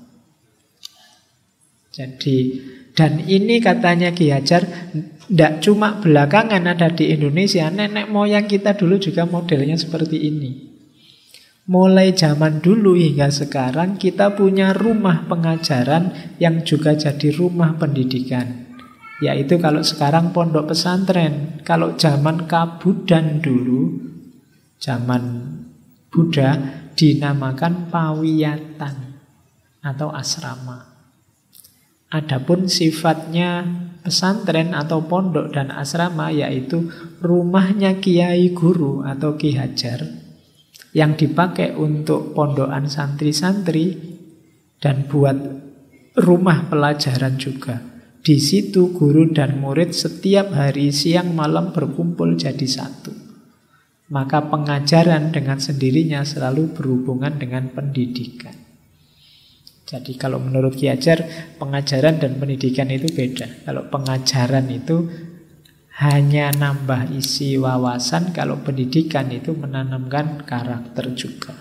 A: Jadi, dan ini katanya Ki Hajar tidak cuma belakangan ada di Indonesia. Nenek moyang kita dulu juga modelnya seperti ini. Mulai zaman dulu hingga sekarang kita punya rumah pengajaran yang juga jadi rumah pendidikan. Yaitu kalau sekarang pondok pesantren. Kalau zaman Kabudan dulu, zaman Buddha, dinamakan pawiyatan atau asrama. Adapun sifatnya pesantren atau pondok dan asrama yaitu rumahnya kiai guru atau Ki Hajar yang dipakai untuk pondokan santri-santri dan buat rumah pelajaran juga. Di situ guru dan murid setiap hari siang malam berkumpul jadi satu. Maka pengajaran dengan sendirinya selalu berhubungan dengan pendidikan. Jadi kalau menurut Ki Hajar, pengajaran dan pendidikan itu beda. Kalau pengajaran itu hanya nambah isi wawasan, kalau pendidikan itu menanamkan karakter juga.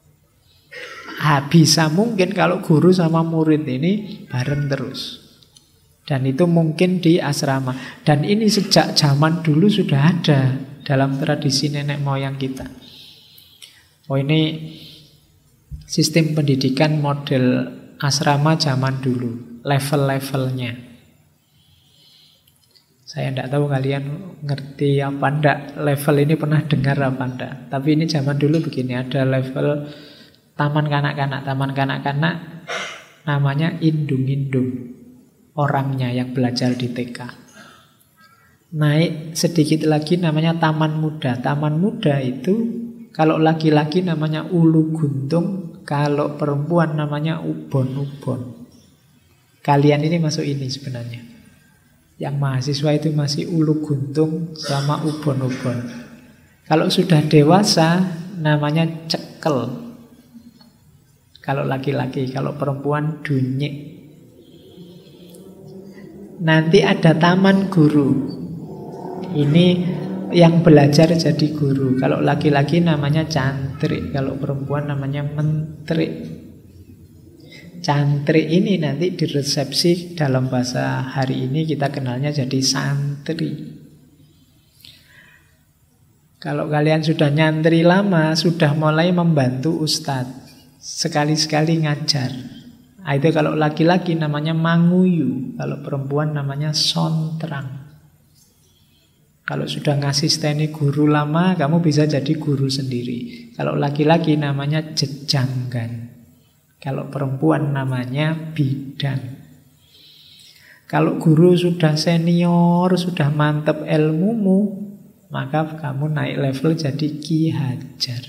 A: Bisa mungkin kalau guru sama murid ini bareng terus. Dan itu mungkin di asrama. Dan ini sejak zaman dulu sudah ada dalam tradisi nenek moyang kita. Oh, ini sistem pendidikan model asrama zaman dulu, level-levelnya. Saya tidak tahu kalian ngerti apa enggak, level ini pernah dengar apa enggak. Tapi ini zaman dulu begini, ada level taman kanak-kanak. Taman kanak-kanak namanya indung-indung, orangnya yang belajar di TK. Naik sedikit lagi namanya taman muda. Taman muda itu kalau laki-laki namanya ulu guntung, kalau perempuan namanya ubon-ubon. Kalian ini masuk ini sebenarnya. Yang mahasiswa itu masih ulu guntung sama ubon-ubon. Kalau sudah dewasa namanya cekel. Kalau laki-laki, kalau perempuan dunyik. Nanti ada taman guru. Ini yang belajar jadi guru. Kalau laki-laki namanya cantrik, kalau perempuan namanya mentrik. cantrik ini nanti diresepsi dalam bahasa hari ini kita kenalnya jadi santri. Kalau kalian sudah nyantri lama, sudah mulai membantu ustadz, sekali-sekali ngajar. Nah, itu kalau laki-laki namanya manguyu, kalau perempuan namanya sontrang. Kalau sudah ngasisteni guru lama, kamu bisa jadi guru sendiri. Kalau laki-laki namanya jejanggan. Kalau perempuan namanya bidan. Kalau guru sudah senior, sudah mantep ilmumu, maka kamu naik level jadi Ki Hajar.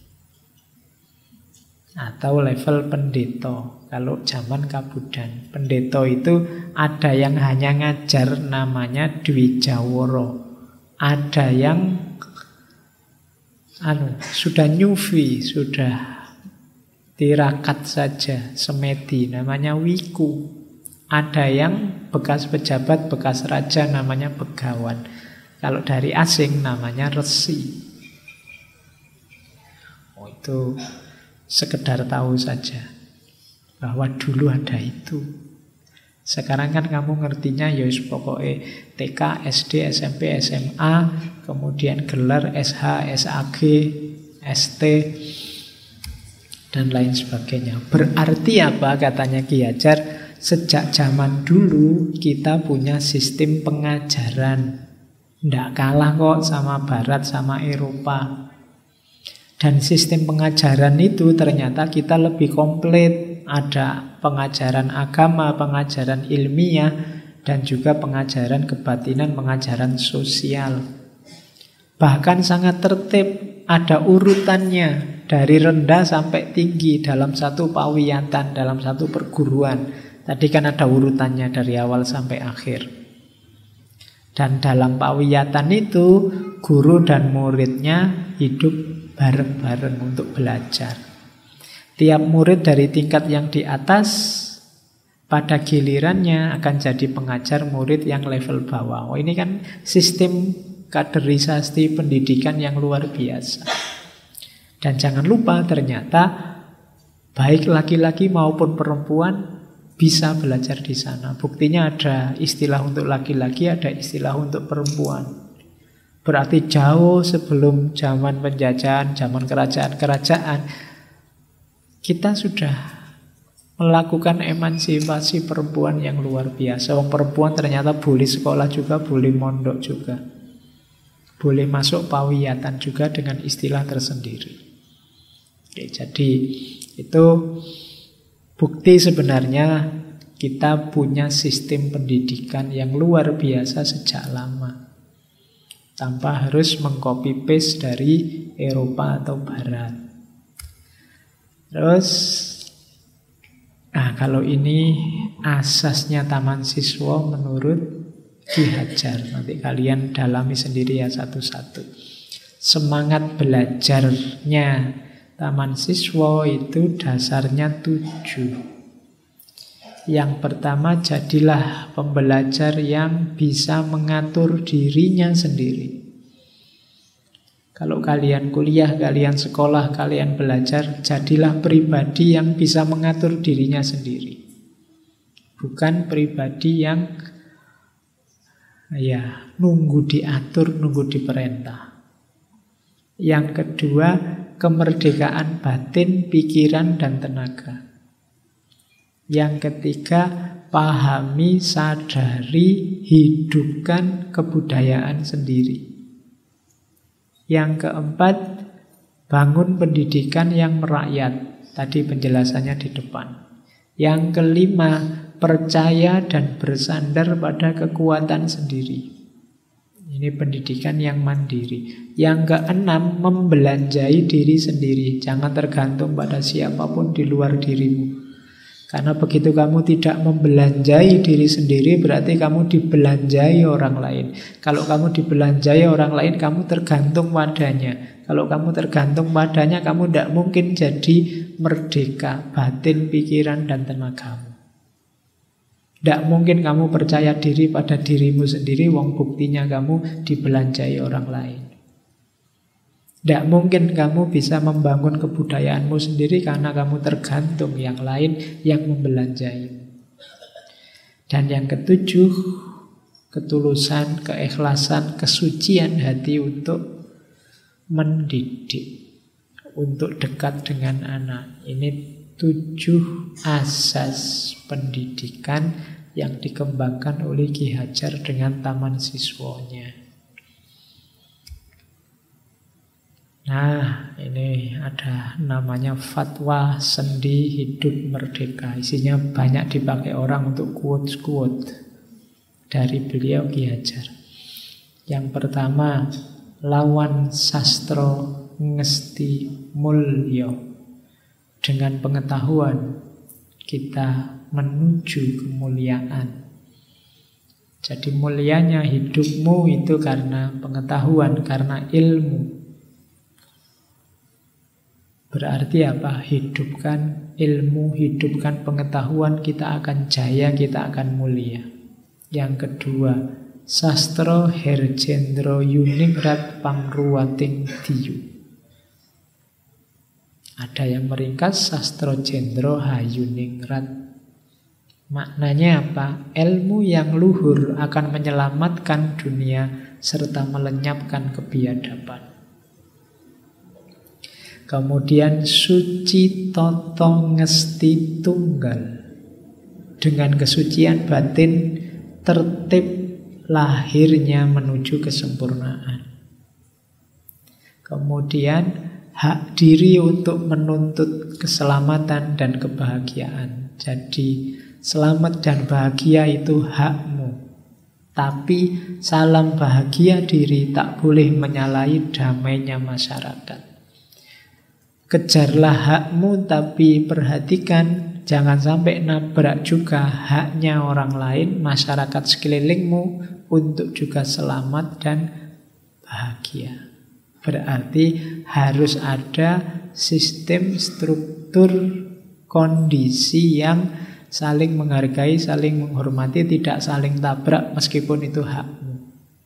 A: Atau level pendeta. Kalau zaman Kabudan, pendeta itu ada yang hanya ngajar namanya Dwi Jaworo. Ada yang sudah nyufi, sudah tirakat saja, semedi, namanya Wiku. Ada yang bekas pejabat, bekas raja, namanya Begawan. Kalau dari asing namanya Resi. Oh, itu sekedar tahu saja bahwa dulu ada itu. Sekarang kan kamu ngertinya ya pokoknya TK, SD, SMP, SMA, kemudian gelar SH, SAG, ST, dan lain sebagainya. Berarti apa katanya Ki Hajar? Sejak zaman dulu kita punya sistem pengajaran. Tidak kalah kok sama Barat, sama Eropa. Dan sistem pengajaran itu ternyata kita lebih komplit. Ada pengajaran agama, pengajaran ilmiah, dan juga pengajaran kebatinan, pengajaran sosial. Bahkan sangat tertib, ada urutannya. Dari rendah sampai tinggi dalam satu pawiyatan, dalam satu perguruan. Tadi kan ada urutannya dari awal sampai akhir. Dan dalam pawiyatan itu, guru dan muridnya hidup bareng-bareng untuk belajar. Tiap murid dari tingkat yang di atas, pada gilirannya akan jadi pengajar murid yang level bawah. Oh, ini kan sistem kaderisasi pendidikan yang luar biasa. Dan jangan lupa ternyata baik laki-laki maupun perempuan bisa belajar di sana. Buktinya ada istilah untuk laki-laki, ada istilah untuk perempuan. Berarti jauh sebelum zaman penjajahan, zaman kerajaan-kerajaan, kita sudah melakukan emansipasi perempuan yang luar biasa. Wong perempuan ternyata boleh sekolah juga, boleh mondok juga. Boleh masuk pawiyatan juga dengan istilah tersendiri. Oke, jadi itu bukti sebenarnya kita punya sistem pendidikan yang luar biasa sejak lama. Tanpa harus mengcopy paste dari Eropa atau Barat. Terus, kalau ini asasnya taman siswa menurut Ki Hajar. Nanti kalian dalami sendiri ya satu-satu. Semangat belajarnya taman siswa itu dasarnya 7. Yang pertama, jadilah pembelajar yang bisa mengatur dirinya sendiri. Kalau kalian kuliah, kalian sekolah, kalian belajar, jadilah pribadi yang bisa mengatur dirinya sendiri. Bukan pribadi yang nunggu diatur, nunggu diperintah. Yang kedua, kemerdekaan batin, pikiran, dan tenaga. Yang ketiga, pahami, sadari, hidupkan kebudayaan sendiri. Yang keempat, bangun pendidikan yang merakyat. Tadi penjelasannya di depan. Yang kelima, percaya dan bersandar pada kekuatan sendiri. Ini pendidikan yang mandiri. Yang keenam, membelanjai diri sendiri. Jangan tergantung pada siapapun di luar dirimu. Karena begitu kamu tidak membelanjai diri sendiri, berarti kamu dibelanjai orang lain. Kalau kamu dibelanjai orang lain, kamu tergantung padanya. Kalau kamu tergantung padanya, kamu tidak mungkin jadi merdeka batin, pikiran, dan tenagamu. Tidak mungkin kamu percaya diri pada dirimu sendiri, wong buktinya kamu dibelanjai orang lain. Tidak mungkin kamu bisa membangun kebudayaanmu sendiri karena kamu tergantung yang lain yang membelanjai. Dan yang ketujuh, ketulusan, keikhlasan, kesucian hati untuk mendidik, untuk dekat dengan anak. Ini 7 asas pendidikan yang dikembangkan oleh Ki Hajar dengan taman siswanya. Nah, ini ada namanya Fatwa Sendi Hidup Merdeka. Isinya banyak dipakai orang untuk quotes-quotes dari beliau Ki Hajar. Yang pertama, lawan sastro ngesti mulya. Dengan pengetahuan kita menuju kemuliaan. Jadi mulianya hidupmu itu karena pengetahuan, karena ilmu. Berarti apa? Hidupkan ilmu, hidupkan pengetahuan, kita akan jaya, kita akan mulia. Yang kedua, sastro herjendro yuningrat pamruwating diyu. Ada yang meringkas sastro jendro hayuningrat. Maknanya apa? Ilmu yang luhur akan menyelamatkan dunia serta melenyapkan kebiadaban. Kemudian suci toto ngesti tunggal. Dengan kesucian batin tertib lahirnya menuju kesempurnaan. Kemudian hak diri untuk menuntut keselamatan dan kebahagiaan. Jadi selamat dan bahagia itu hakmu. Tapi salam bahagia diri tak boleh menyalahi damainya masyarakat. Kejarlah hakmu, tapi perhatikan jangan sampai nabrak juga haknya orang lain, masyarakat sekelilingmu, untuk juga selamat dan bahagia. Berarti harus ada sistem, struktur, kondisi yang saling menghargai, saling menghormati, tidak saling tabrak meskipun itu hakmu.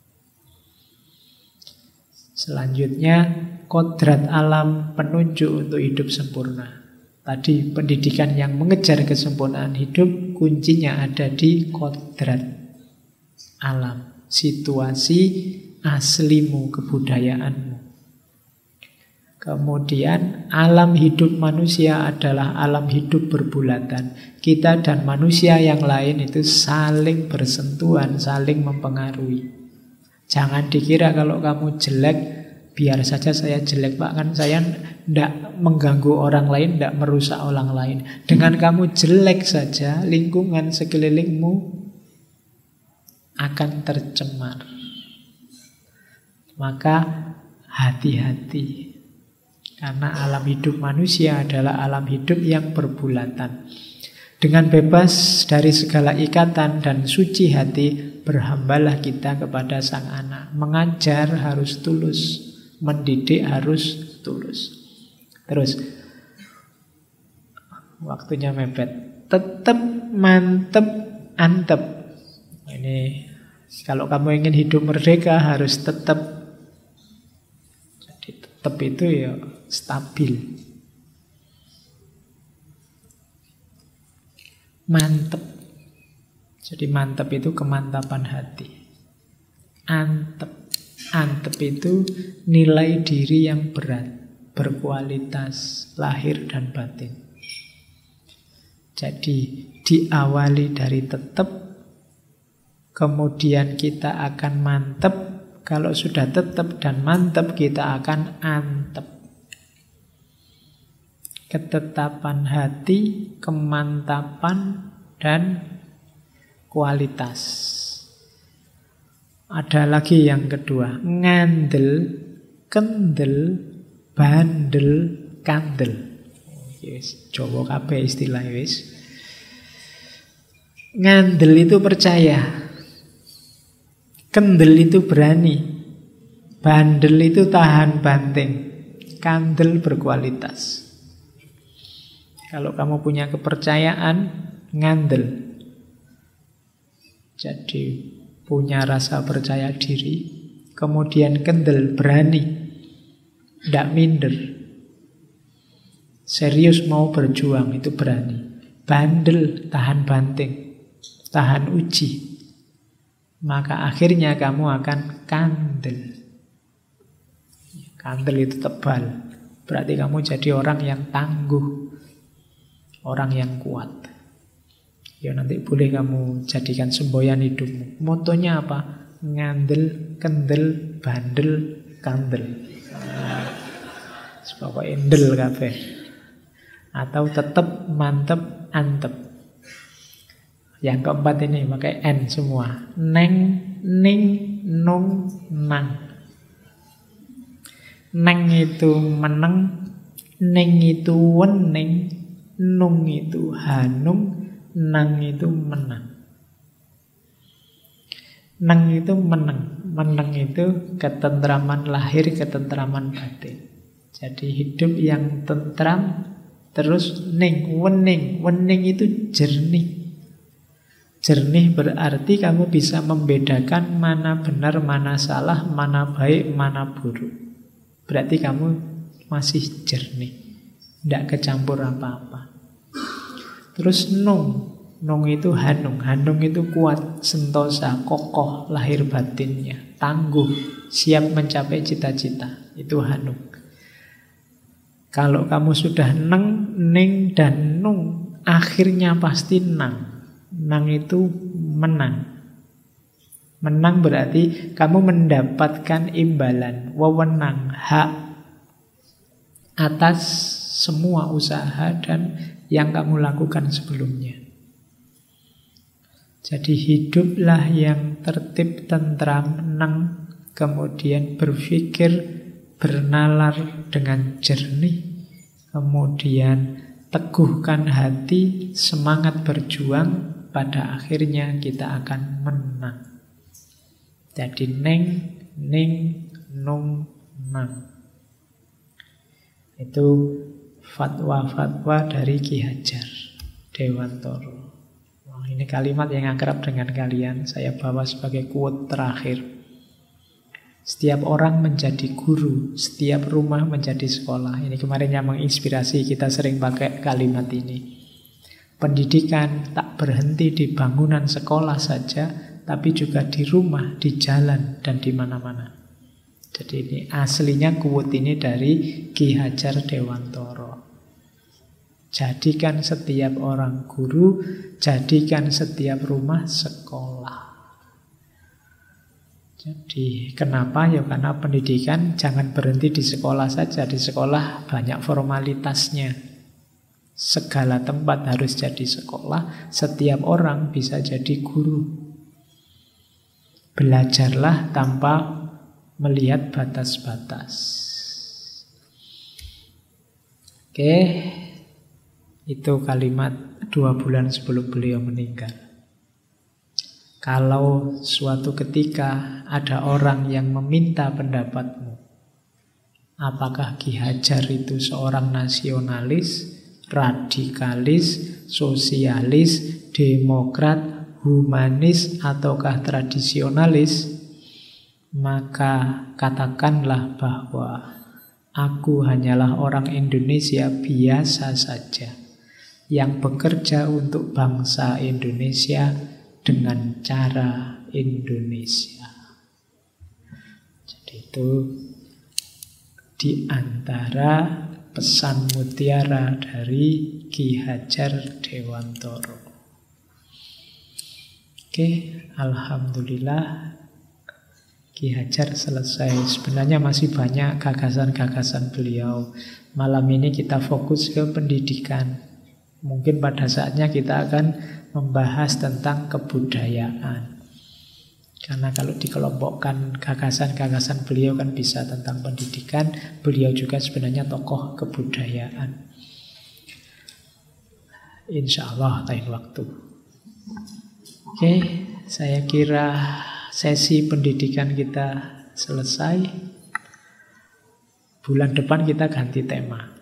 A: Selanjutnya, kodrat alam penunjuk untuk hidup sempurna. Tadi pendidikan yang mengejar kesempurnaan hidup, kuncinya ada di kodrat alam, situasi aslimu, kebudayaanmu. Kemudian alam hidup manusia adalah alam hidup berbulatan. Kita dan manusia yang lain itu saling bersentuhan, saling mempengaruhi. Jangan dikira kalau kamu jelek, biar saja saya jelek Pak, kan saya tidak mengganggu orang lain, tidak merusak orang lain. Dengan kamu jelek saja, lingkungan sekelilingmu akan tercemar. Maka hati-hati. Karena alam hidup manusia adalah alam hidup yang berbulatan. Dengan bebas dari segala ikatan dan suci hati, berhambalah kita kepada sang anak. Mengajar harus tulus, mendidik harus tulus. Terus, waktunya mepet. Tetap mantep antep. Ini kalau kamu ingin hidup merdeka harus tetap. Jadi tetap itu ya stabil. Mantep. Jadi mantep itu kemantapan hati. Antep. Antep itu nilai diri yang berat, berkualitas, lahir dan batin. Jadi diawali dari tetap, kemudian kita akan mantep. Kalau sudah tetap dan mantep, kita akan antep. Ketetapan hati, kemantapan, dan kualitas. Ada lagi yang kedua, ngandel, kendel, bandel, kandel. Yes, Jawa kabeh istilah wis. Ngandel itu percaya, kendel itu berani, bandel itu tahan banting, kandel berkualitas. Kalau kamu punya kepercayaan, ngandel. Jadi punya rasa percaya diri. Kemudian kendel, berani. Tidak minder. Serius mau berjuang, itu berani. Bandel, tahan banting, tahan uji. Maka akhirnya kamu akan kandel. Kandel itu tebal. Berarti kamu jadi orang yang tangguh, orang yang kuat. Ya nanti boleh kamu jadikan semboyan hidupmu. Motonya apa? Ngandel, kendel, bandel, kandel. Pokoknya endel kabeh. Atau tetep, mantep, antep. Yang keempat ini pakai N semua. Neng, ning, nung, nang. Neng itu meneng, ning itu wening, nung itu hanung, nang itu menang. Neng itu meneng. Meneng itu ketentraman lahir, ketentraman batin. Jadi hidup yang tentram. Terus ning, wening. Wening itu jernih. Jernih berarti kamu bisa membedakan mana benar, mana salah, mana baik, mana buruk. Berarti kamu masih jernih, tidak kecampur apa-apa. Terus nung. Nung itu hanung. Hanung itu kuat, sentosa, kokoh lahir batinnya, tangguh, siap mencapai cita-cita. Itu hanung. Kalau kamu sudah neng, ning, dan nung, akhirnya pasti nang. Nang itu menang. Menang berarti kamu mendapatkan imbalan, wewenang, hak atas semua usaha dan yang kamu lakukan sebelumnya. Jadi hiduplah yang tertib, tentram, nang, kemudian berpikir, bernalar dengan jernih, kemudian teguhkan hati, semangat berjuang, pada akhirnya kita akan menang. Jadi neng, ning, nung, nang. Itu fatwa-fatwa dari Ki Hajar Dewantoro. Wah, ini kalimat yang akrab dengan kalian. Saya bawa sebagai quote terakhir. Setiap orang menjadi guru, setiap rumah menjadi sekolah. Ini kemarin yang menginspirasi, kita sering pakai kalimat ini. Pendidikan tak berhenti di bangunan sekolah saja, tapi juga di rumah, di jalan, dan di mana-mana. Jadi ini aslinya quote ini dari Ki Hajar Dewantoro. Jadikan setiap orang guru, jadikan setiap rumah sekolah. Jadi kenapa? Ya karena pendidikan jangan berhenti di sekolah saja. Di sekolah banyak formalitasnya. Segala tempat harus jadi sekolah. Setiap orang bisa jadi guru. Belajarlah tanpa melihat batas-batas. Oke, itu kalimat 2 bulan sebelum beliau meninggal. Kalau suatu ketika ada orang yang meminta pendapatmu, apakah Ki Hajar itu seorang nasionalis, radikalis, sosialis, demokrat, humanis, ataukah tradisionalis? Maka katakanlah bahwa aku hanyalah orang Indonesia biasa saja yang bekerja untuk bangsa Indonesia dengan cara Indonesia. Jadi itu di antara pesan mutiara dari Ki Hajar Dewantoro. Oke, alhamdulillah Ki Hajar selesai. Sebenarnya masih banyak gagasan-gagasan beliau. Malam ini kita fokus ke pendidikan. Mungkin pada saatnya kita akan membahas tentang kebudayaan. Karena kalau dikelompokkan gagasan-gagasan beliau kan bisa tentang pendidikan. Beliau juga sebenarnya tokoh kebudayaan. Insya Allah lain waktu. Oke, saya kira sesi pendidikan kita selesai. Bulan depan kita ganti tema.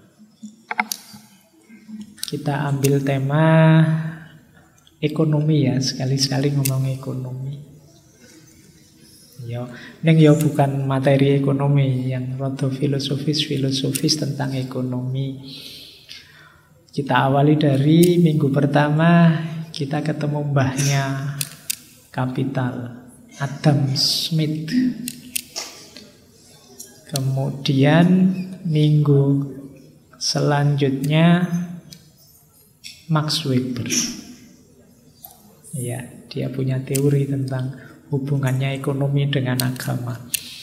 A: Kita ambil tema ekonomi ya, sekali-sekali ngomong ekonomi. Ya, neng ya bukan materi ekonomi yang rada filosofis tentang ekonomi. Kita awali dari minggu pertama kita ketemu mbahnya kapital, Adam Smith. Kemudian minggu selanjutnya Max Weber. Ya, dia punya teori tentang hubungannya ekonomi dengan agama.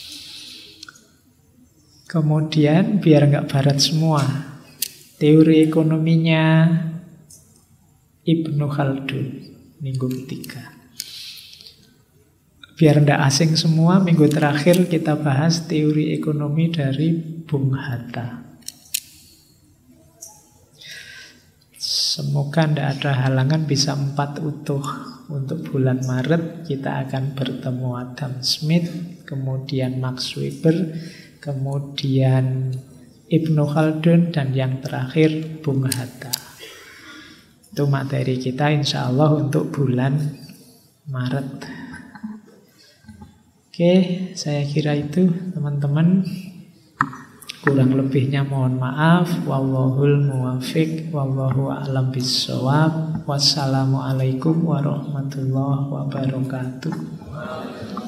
A: Kemudian biar nggak barat semua, teori ekonominya Ibnu Khaldun minggu ketiga. Biar nggak asing semua, minggu terakhir kita bahas teori ekonomi dari Bung Hatta. Semoga tidak ada halangan, bisa 4 utuh. Untuk bulan Maret kita akan bertemu Adam Smith, kemudian Max Weber, kemudian Ibnu Khaldun, dan yang terakhir Bung Hatta. Itu materi kita insya Allah untuk bulan Maret. Oke, saya kira itu teman-teman. Kurang lebihnya mohon maaf. Wallahul muwafiq, wallahu a'lam bissawab. Wassalamualaikum warahmatullahi wabarakatuh.